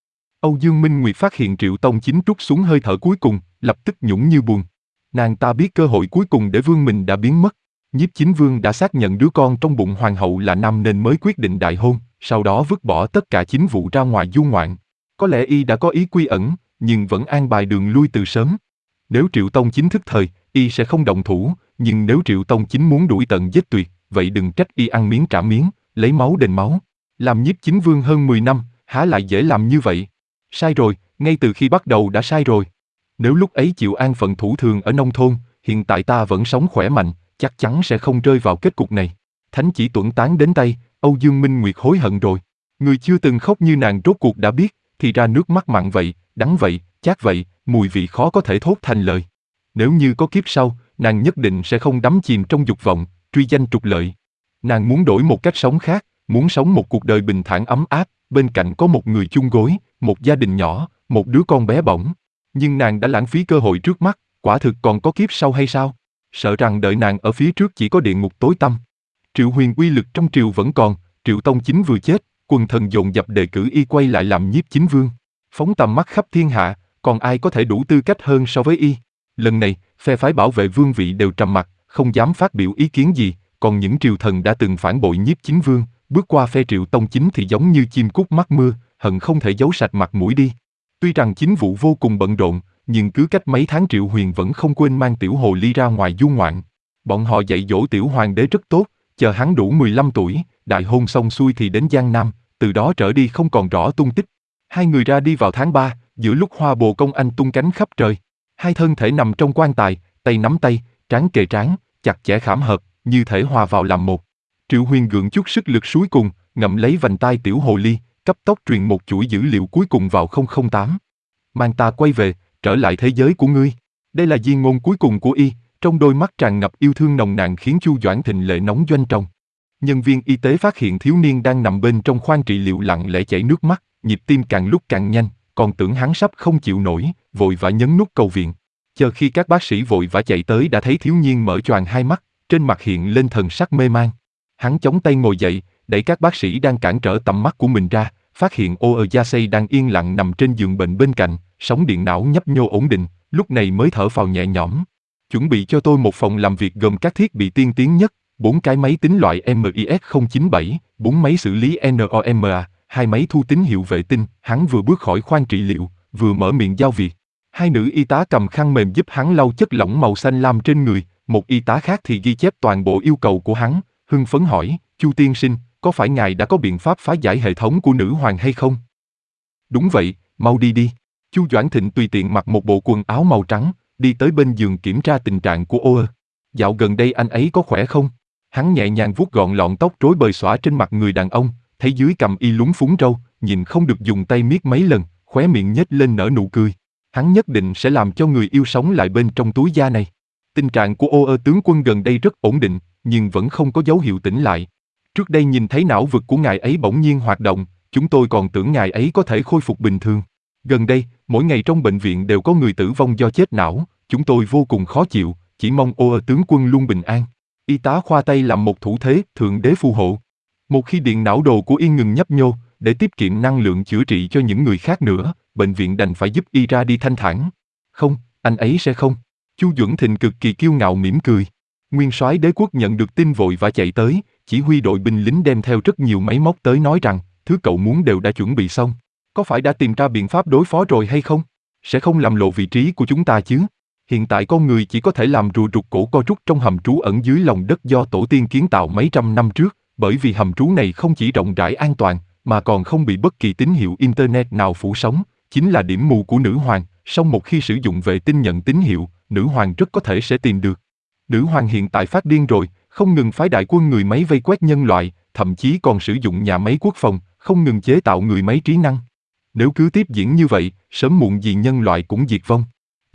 Âu Dương Minh Nguyệt phát hiện Triệu Tông Chính trút xuống hơi thở cuối cùng, lập tức nhũng như buồn. Nàng ta biết cơ hội cuối cùng để vương mình đã biến mất. Nhiếp Chính Vương đã xác nhận đứa con trong bụng hoàng hậu là nam nên mới quyết định đại hôn, sau đó vứt bỏ tất cả chính vụ ra ngoài du ngoạn. Có lẽ y đã có ý quy ẩn, nhưng vẫn an bài đường lui từ sớm. Nếu Triệu Tông Chính thức thời, y sẽ không động thủ, nhưng nếu Triệu Tông Chính muốn đuổi tận giết tuyệt, vậy đừng trách y ăn miếng trả miếng, lấy máu đền máu. Làm Nhiếp Chính Vương hơn mười năm, há lại dễ làm như vậy? Sai rồi, ngay từ khi bắt đầu đã sai rồi. Nếu lúc ấy chịu an phận thủ thường ở nông thôn, hiện tại ta vẫn sống khỏe mạnh, chắc chắn sẽ không rơi vào kết cục này. Thánh chỉ tuẫn tán đến tay, Âu Dương Minh Nguyệt hối hận rồi. Người chưa từng khóc như nàng rốt cuộc đã biết, thì ra nước mắt mặn vậy, đắng vậy, chát vậy, mùi vị khó có thể thốt thành lời. Nếu như có kiếp sau, nàng nhất định sẽ không đắm chìm trong dục vọng, truy danh trục lợi. Nàng muốn đổi một cách sống khác, muốn sống một cuộc đời bình thản ấm áp, bên cạnh có một người chung gối, một gia đình nhỏ, một đứa con bé bỏng. Nhưng nàng đã lãng phí cơ hội trước mắt, quả thực còn có kiếp sau hay sao? Sợ rằng đợi nàng ở phía trước chỉ có địa ngục tối tăm. Triệu Huyền uy lực trong triều vẫn còn, Triệu Tông Chính vừa chết, quần thần dồn dập đề cử y quay lại làm Nhiếp Chính Vương. Phóng tầm mắt khắp thiên hạ, còn ai có thể đủ tư cách hơn so với y? Lần này, phe phái bảo vệ vương vị đều trầm mặc, không dám phát biểu ý kiến gì, còn những triều thần đã từng phản bội Nhiếp Chính Vương, bước qua phe Triệu Tông Chính thì giống như chim cút mắc mưa, hận không thể giấu sạch mặt mũi đi. Tuy rằng chính vụ vô cùng bận rộn, nhưng cứ cách mấy tháng Triệu Huyền vẫn không quên mang tiểu hồ ly ra ngoài du ngoạn. Bọn họ dạy dỗ tiểu hoàng đế rất tốt, chờ hắn đủ mười lăm tuổi, đại hôn xong xuôi thì đến Giang Nam, từ đó trở đi không còn rõ tung tích. Hai người ra đi vào tháng ba, giữa lúc hoa bồ công anh tung cánh khắp trời. Hai thân thể nằm trong quan tài, tay nắm tay, trán kề trán, chặt chẽ khảm hợp, như thể hòa vào làm một. Triệu Huyền gượng chút sức lực cuối cùng, ngậm lấy vành tai tiểu hồ ly, cấp tốc truyền một chuỗi dữ liệu cuối cùng vào không không tám. Mang ta quay về, trở lại thế giới của ngươi. Đây là di ngôn cuối cùng của y, trong đôi mắt tràn ngập yêu thương nồng nàn khiến Chu Doãn Thịnh lệ nóng doanh tròng. Nhân viên y tế phát hiện thiếu niên đang nằm bên trong khoang trị liệu lặng lẽ chảy nước mắt, nhịp tim càng lúc càng nhanh, còn tưởng hắn sắp không chịu nổi, vội vã nhấn nút cầu viện. Chờ khi các bác sĩ vội vã chạy tới đã thấy thiếu niên mở choàng hai mắt, trên mặt hiện lên thần sắc mê man. Hắn chống tay ngồi dậy, đẩy các bác sĩ đang cản trở tầm mắt của mình ra, phát hiện Oerjasei đang yên lặng nằm trên giường bệnh bên cạnh, sóng điện não nhấp nhô ổn định, lúc này mới thở phào nhẹ nhõm. Chuẩn bị cho tôi một phòng làm việc gồm các thiết bị tiên tiến nhất, bốn cái máy tính loại em i ét không chín bảy, bốn máy xử lý NOMA, hai máy thu tín hiệu vệ tinh. Hắn vừa bước khỏi khoang trị liệu, vừa mở miệng giao việc. Hai nữ y tá cầm khăn mềm giúp hắn lau chất lỏng màu xanh lam trên người, một y tá khác thì ghi chép toàn bộ yêu cầu của hắn, hưng phấn hỏi, Chu tiên sinh, có phải ngài đã có biện pháp phá giải hệ thống của nữ hoàng hay không? Đúng vậy, mau đi đi. Chu Doãn Thịnh tùy tiện mặc một bộ quần áo màu trắng, đi tới bên giường kiểm tra tình trạng của Oer. Dạo gần đây anh ấy có khỏe không? Hắn nhẹ nhàng vuốt gọn lọn tóc rối bời xõa trên mặt người đàn ông, thấy dưới cằm y lúng phúng râu, nhìn không được dùng tay miết mấy lần, khóe miệng nhếch lên nở nụ cười. Hắn nhất định sẽ làm cho người yêu sống lại bên trong túi da này. Tình trạng của Oer tướng quân gần đây rất ổn định, nhưng vẫn không có dấu hiệu tỉnh lại. Trước đây nhìn thấy não vực của ngài ấy bỗng nhiên hoạt động, chúng tôi còn tưởng ngài ấy có thể khôi phục bình thường. Gần đây, mỗi ngày trong bệnh viện đều có người tử vong do chết não, chúng tôi vô cùng khó chịu, chỉ mong Oer tướng quân luôn bình an. Y tá khoa tay làm một thủ thế, thượng đế phù hộ. Một khi điện não đồ của y ngừng nhấp nhô, để tiết kiệm năng lượng chữa trị cho những người khác nữa, bệnh viện đành phải giúp y ra đi thanh thản. Không, anh ấy sẽ không. Chu Duẩn Thịnh cực kỳ kiêu ngạo mỉm cười. Nguyên soái đế quốc nhận được tin vội và chạy tới, chỉ huy đội binh lính đem theo rất nhiều máy móc tới nói rằng, thứ cậu muốn đều đã chuẩn bị xong. Có phải đã tìm ra biện pháp đối phó rồi hay không? Sẽ không làm lộ vị trí của chúng ta chứ? Hiện tại con người chỉ có thể làm rùa rụt cổ co rút trong hầm trú ẩn dưới lòng đất do tổ tiên kiến tạo mấy trăm năm trước, bởi vì hầm trú này không chỉ rộng rãi an toàn, mà còn không bị bất kỳ tín hiệu Internet nào phủ sóng, chính là điểm mù của nữ hoàng, song một khi sử dụng vệ tinh nhận tín hiệu, nữ hoàng rất có thể sẽ tìm được. Nữ hoàng hiện tại phát điên rồi, không ngừng phái đại quân người máy vây quét nhân loại, thậm chí còn sử dụng nhà máy quốc phòng, không ngừng chế tạo người máy trí năng. Nếu cứ tiếp diễn như vậy, sớm muộn gì nhân loại cũng diệt vong.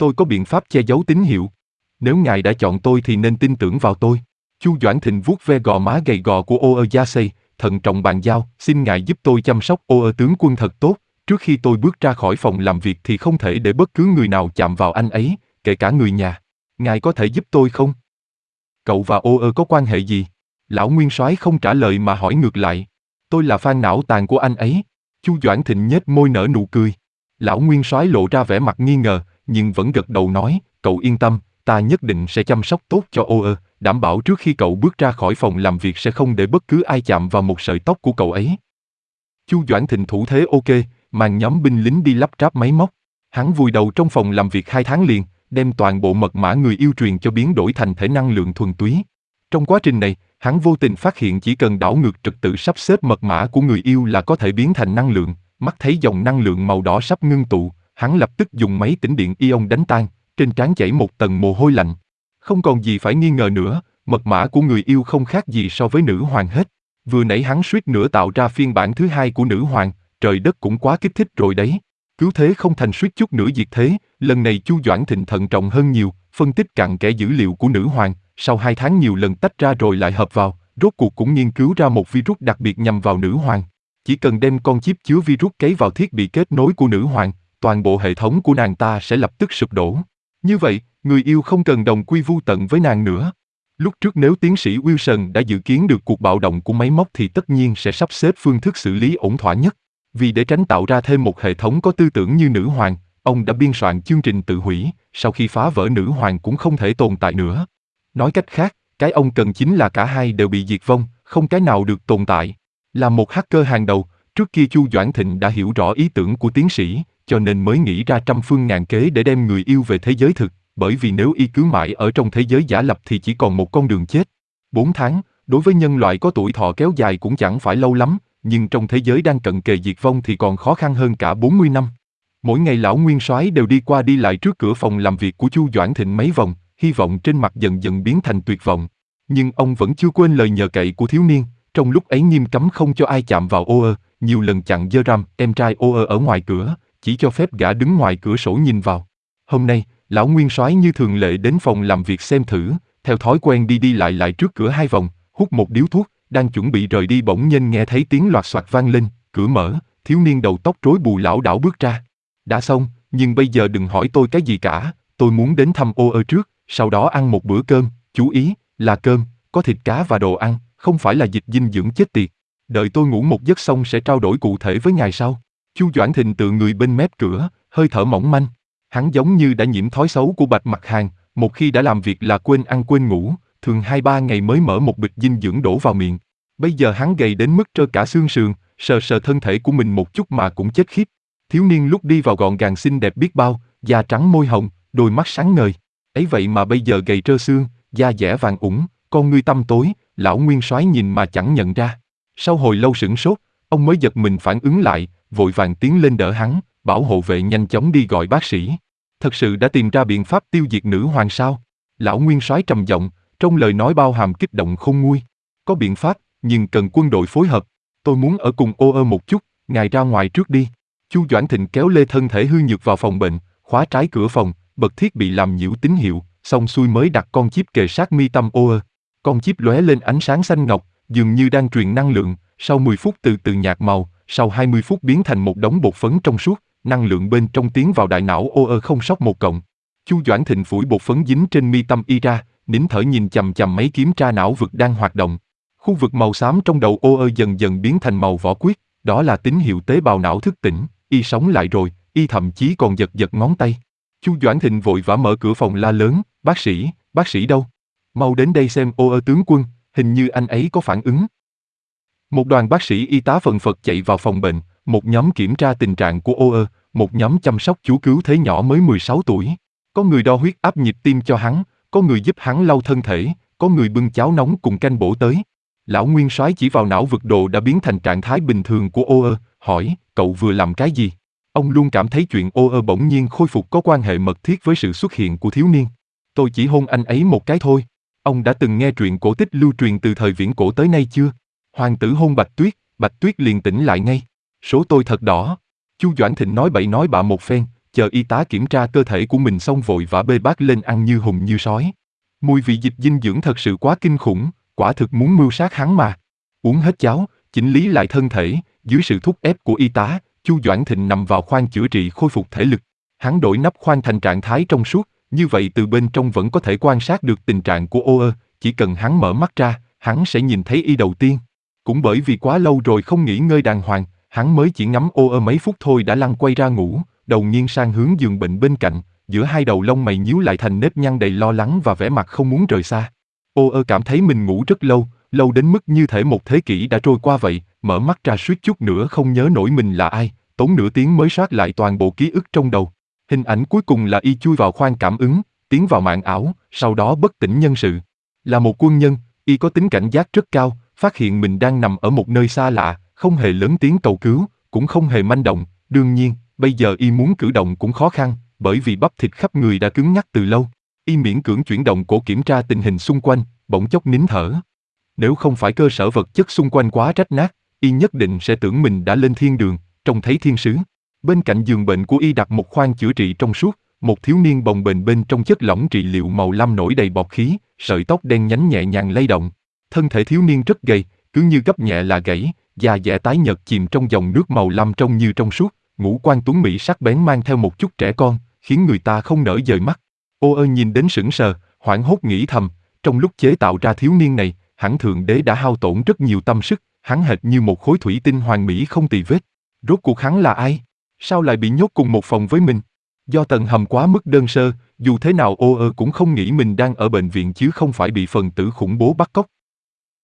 tôi có biện pháp che giấu tín hiệu. Nếu ngài đã chọn tôi thì nên tin tưởng vào tôi. Chu Doãn Thịnh vuốt ve gò má gầy gò của Ô Ơ Gia Xây, thận trọng bàn giao, xin ngài giúp tôi chăm sóc Ô Ơ tướng quân thật tốt. Trước khi tôi bước ra khỏi phòng làm việc thì không thể để bất cứ người nào chạm vào anh ấy, kể cả người nhà. Ngài có thể giúp tôi không? Cậu và Ô Ơ có quan hệ gì? Lão Nguyên Soái không trả lời mà hỏi ngược lại. Tôi là fan não tàn của anh ấy. Chu Doãn Thịnh nhếch môi nở nụ cười. Lão Nguyên Soái lộ ra vẻ mặt nghi ngờ, nhưng vẫn gật đầu nói, cậu yên tâm, ta nhất định sẽ chăm sóc tốt cho Ô Ơ, đảm bảo trước khi cậu bước ra khỏi phòng làm việc sẽ không để bất cứ ai chạm vào một sợi tóc của cậu ấy. Chu Doãn Thịnh thủ thế ok, mang nhóm binh lính đi lắp ráp máy móc. Hắn vùi đầu trong phòng làm việc hai tháng liền, đem toàn bộ mật mã người yêu truyền cho biến đổi thành thể năng lượng thuần túy. Trong quá trình này, hắn vô tình phát hiện chỉ cần đảo ngược trật tự sắp xếp mật mã của người yêu là có thể biến thành năng lượng. Mắt thấy dòng năng lượng màu đỏ sắp ngưng tụ, hắn lập tức dùng máy tĩnh điện ion đánh tan, trên trán chảy một tầng mồ hôi lạnh. Không còn gì phải nghi ngờ nữa, mật mã của người yêu không khác gì so với nữ hoàng hết. Vừa nãy hắn suýt nữa tạo ra phiên bản thứ hai của nữ hoàng, trời đất cũng quá kích thích rồi đấy. Cứu thế không thành suýt chút nữa diệt thế, lần này Chu Doãn Thịnh thận trọng hơn nhiều, phân tích cặn kẽ dữ liệu của nữ hoàng, sau hai tháng nhiều lần tách ra rồi lại hợp vào, rốt cuộc cũng nghiên cứu ra một virus đặc biệt nhằm vào nữ hoàng. Chỉ cần đem con chip chứa virus cấy vào thiết bị kết nối của nữ hoàng, toàn bộ hệ thống của nàng ta sẽ lập tức sụp đổ. Như vậy, người yêu không cần đồng quy vu tận với nàng nữa. Lúc trước nếu tiến sĩ Wilson đã dự kiến được cuộc bạo động của máy móc thì tất nhiên sẽ sắp xếp phương thức xử lý ổn thỏa nhất. Vì để tránh tạo ra thêm một hệ thống có tư tưởng như nữ hoàng, ông đã biên soạn chương trình tự hủy, sau khi phá vỡ nữ hoàng cũng không thể tồn tại nữa. Nói cách khác, cái ông cần chính là cả hai đều bị diệt vong, không cái nào được tồn tại. Là một hacker hàng đầu, trước kia Chu Doãn Thịnh đã hiểu rõ ý tưởng của tiến sĩ, cho nên mới nghĩ ra trăm phương ngàn kế để đem người yêu về thế giới thực, bởi vì nếu y cứ mãi ở trong thế giới giả lập thì chỉ còn một con đường chết. Bốn tháng, đối với nhân loại có tuổi thọ kéo dài cũng chẳng phải lâu lắm, nhưng trong thế giới đang cận kề diệt vong thì còn khó khăn hơn cả bốn mươi năm. Mỗi ngày lão Nguyên Soái đều đi qua đi lại trước cửa phòng làm việc của Chu Doãn Thịnh mấy vòng, hy vọng trên mặt dần dần biến thành tuyệt vọng. Nhưng ông vẫn chưa quên lời nhờ cậy của thiếu niên, trong lúc ấy nghiêm cấm không cho ai chạm vào Ô Ơ, nhiều lần chặn dơ ram, em trai Ô Ơ ở ngoài cửa, chỉ cho phép gã đứng ngoài cửa sổ nhìn vào. Hôm nay, lão Nguyên Soái như thường lệ đến phòng làm việc xem thử, theo thói quen đi đi lại lại trước cửa hai vòng, hút một điếu thuốc, đang chuẩn bị rời đi bỗng nhiên nghe thấy tiếng loạt soạt vang lên, cửa mở, thiếu niên đầu tóc rối bù lảo đảo bước ra. Đã xong, nhưng bây giờ đừng hỏi tôi cái gì cả, tôi muốn đến thăm Ô Ơ trước, sau đó ăn một bữa cơm, chú ý, là cơm, có thịt cá và đồ ăn, không phải là dịch dinh dưỡng chết tiệt. Đợi tôi ngủ một giấc xong sẽ trao đổi cụ thể với ngài sau. Chu Doãn Thịnh tựa người bên mép cửa, hơi thở mỏng manh. Hắn giống như đã nhiễm thói xấu của Bạch Mặc Hàng, một khi đã làm việc là quên ăn quên ngủ, thường hai ba ngày mới mở một bịch dinh dưỡng đổ vào miệng. Bây giờ hắn gầy đến mức trơ cả xương sườn, sờ sờ thân thể của mình một chút mà cũng chết khiếp. Thiếu niên lúc đi vào gọn gàng xinh đẹp biết bao, da trắng môi hồng, đôi mắt sáng ngời. Ấy vậy mà bây giờ gầy trơ xương, da dẻ vàng ủng, con ngươi tăm tối, lão Nguyên Soái nhìn mà chẳng nhận ra. Sau hồi lâu sửng sốt, ông mới giật mình phản ứng lại, vội vàng tiến lên đỡ hắn, bảo hộ vệ nhanh chóng đi gọi bác sĩ. Thật sự đã tìm ra biện pháp tiêu diệt nữ hoàng sao? Lão Nguyên Soái trầm giọng, trong lời nói bao hàm kích động khôn nguôi. Có biện pháp, nhưng cần quân đội phối hợp. Tôi muốn ở cùng Ô Ơ một chút, ngài ra ngoài trước đi. Chu Doãn Thịnh kéo lê thân thể hư nhược vào phòng bệnh, khóa trái cửa phòng, bật thiết bị làm nhiễu tín hiệu, xong xuôi mới đặt con chip kề sát mi tâm Ô Ơ. Con chip lóe lên ánh sáng xanh ngọc, dường như đang truyền năng lượng, sau mười phút từ từ nhạt màu, sau hai mươi phút biến thành một đống bột phấn trong suốt, năng lượng bên trong tiến vào đại não Ô Ơ không sót một cọng. Chu Doãn Thịnh phủi bột phấn dính trên mi tâm y ra, nín thở nhìn chằm chằm máy kiểm tra não vực đang hoạt động. Khu vực màu xám trong đầu Ô Ơ dần dần biến thành màu vỏ quyết, đó là tín hiệu tế bào não thức tỉnh, y sống lại rồi, y thậm chí còn giật giật ngón tay. Chu Doãn Thịnh vội vã mở cửa phòng la lớn, bác sĩ, bác sĩ đâu? Mau đến đây xem Ô Ơ tướng quân, hình như anh ấy có phản ứng. Một đoàn bác sĩ y tá phần phật chạy vào phòng bệnh, một nhóm kiểm tra tình trạng của Ô Ơ, một nhóm chăm sóc chú cứu thế nhỏ mới mười sáu tuổi. Có người đo huyết áp nhịp tim cho hắn, có người giúp hắn lau thân thể, có người bưng cháo nóng cùng canh bổ tới. Lão Nguyên Soái chỉ vào não vực đồ đã biến thành trạng thái bình thường của Ô Ơ, hỏi, cậu vừa làm cái gì? Ông luôn cảm thấy chuyện Ô Ơ bỗng nhiên khôi phục có quan hệ mật thiết với sự xuất hiện của thiếu niên. Tôi chỉ hôn anh ấy một cái thôi. Ông đã từng nghe truyện cổ tích lưu truyền từ thời viễn cổ tới nay chưa? Hoàng tử hôn Bạch Tuyết, Bạch Tuyết liền tỉnh lại ngay. Số tôi thật đỏ. Chu Doãn Thịnh nói bậy nói bạ một phen, chờ y tá kiểm tra cơ thể của mình xong vội vã bê bát lên ăn như hùng như sói. Mùi vị dịch dinh dưỡng thật sự quá kinh khủng, quả thực muốn mưu sát hắn mà. Uống hết cháo, chỉnh lý lại thân thể, dưới sự thúc ép của y tá, Chu Doãn Thịnh nằm vào khoang chữa trị khôi phục thể lực. Hắn đổi nắp khoang thành trạng thái trong suốt, như vậy từ bên trong vẫn có thể quan sát được tình trạng của ô ơ, chỉ cần hắn mở mắt ra, hắn sẽ nhìn thấy y đầu tiên. Cũng bởi vì quá lâu rồi không nghỉ ngơi đàng hoàng, hắn mới chỉ ngắm ô ơ mấy phút thôi đã lăn quay ra ngủ, đầu nghiêng sang hướng giường bệnh bên cạnh, giữa hai đầu lông mày nhíu lại thành nếp nhăn đầy lo lắng và vẻ mặt không muốn rời xa. Ô ơ cảm thấy mình ngủ rất lâu, lâu đến mức như thể một thế kỷ đã trôi qua vậy, mở mắt ra suýt chút nữa không nhớ nổi mình là ai, tốn nửa tiếng mới soát lại toàn bộ ký ức trong đầu. Hình ảnh cuối cùng là y chui vào khoang cảm ứng, tiến vào màng ảo, sau đó bất tỉnh nhân sự. Là một quân nhân, y có tính cảnh giác rất cao, phát hiện mình đang nằm ở một nơi xa lạ, không hề lớn tiếng cầu cứu, cũng không hề manh động. Đương nhiên, bây giờ y muốn cử động cũng khó khăn, bởi vì bắp thịt khắp người đã cứng nhắc từ lâu. Y miễn cưỡng chuyển động cổ kiểm tra tình hình xung quanh, bỗng chốc nín thở. Nếu không phải cơ sở vật chất xung quanh quá rách nát, y nhất định sẽ tưởng mình đã lên thiên đường, trông thấy thiên sứ. Bên cạnh giường bệnh của y đặt một khoang chữa trị trong suốt, một thiếu niên bồng bềnh bên trong chất lỏng trị liệu màu lam nổi đầy bọt khí, sợi tóc đen nhánh nhẹ nhàng lay động. Thân thể thiếu niên rất gầy, cứ như gấp nhẹ là gãy, da dẻ tái nhợt chìm trong dòng nước màu lam trông như trong suốt, ngũ quan tuấn mỹ sắc bén mang theo một chút trẻ con, khiến người ta không nỡ dời mắt. Ô ơ nhìn đến sững sờ, hoảng hốt nghĩ thầm, trong lúc chế tạo ra thiếu niên này, hẳn Thượng Đế đã hao tổn rất nhiều tâm sức, hắn hệt như một khối thủy tinh hoàn mỹ không tì vết. Rốt cuộc hắn là ai? Sao lại bị nhốt cùng một phòng với mình? Do tầng hầm quá mức đơn sơ, dù thế nào ô ơ cũng không nghĩ mình đang ở bệnh viện chứ không phải bị phần tử khủng bố bắt cóc.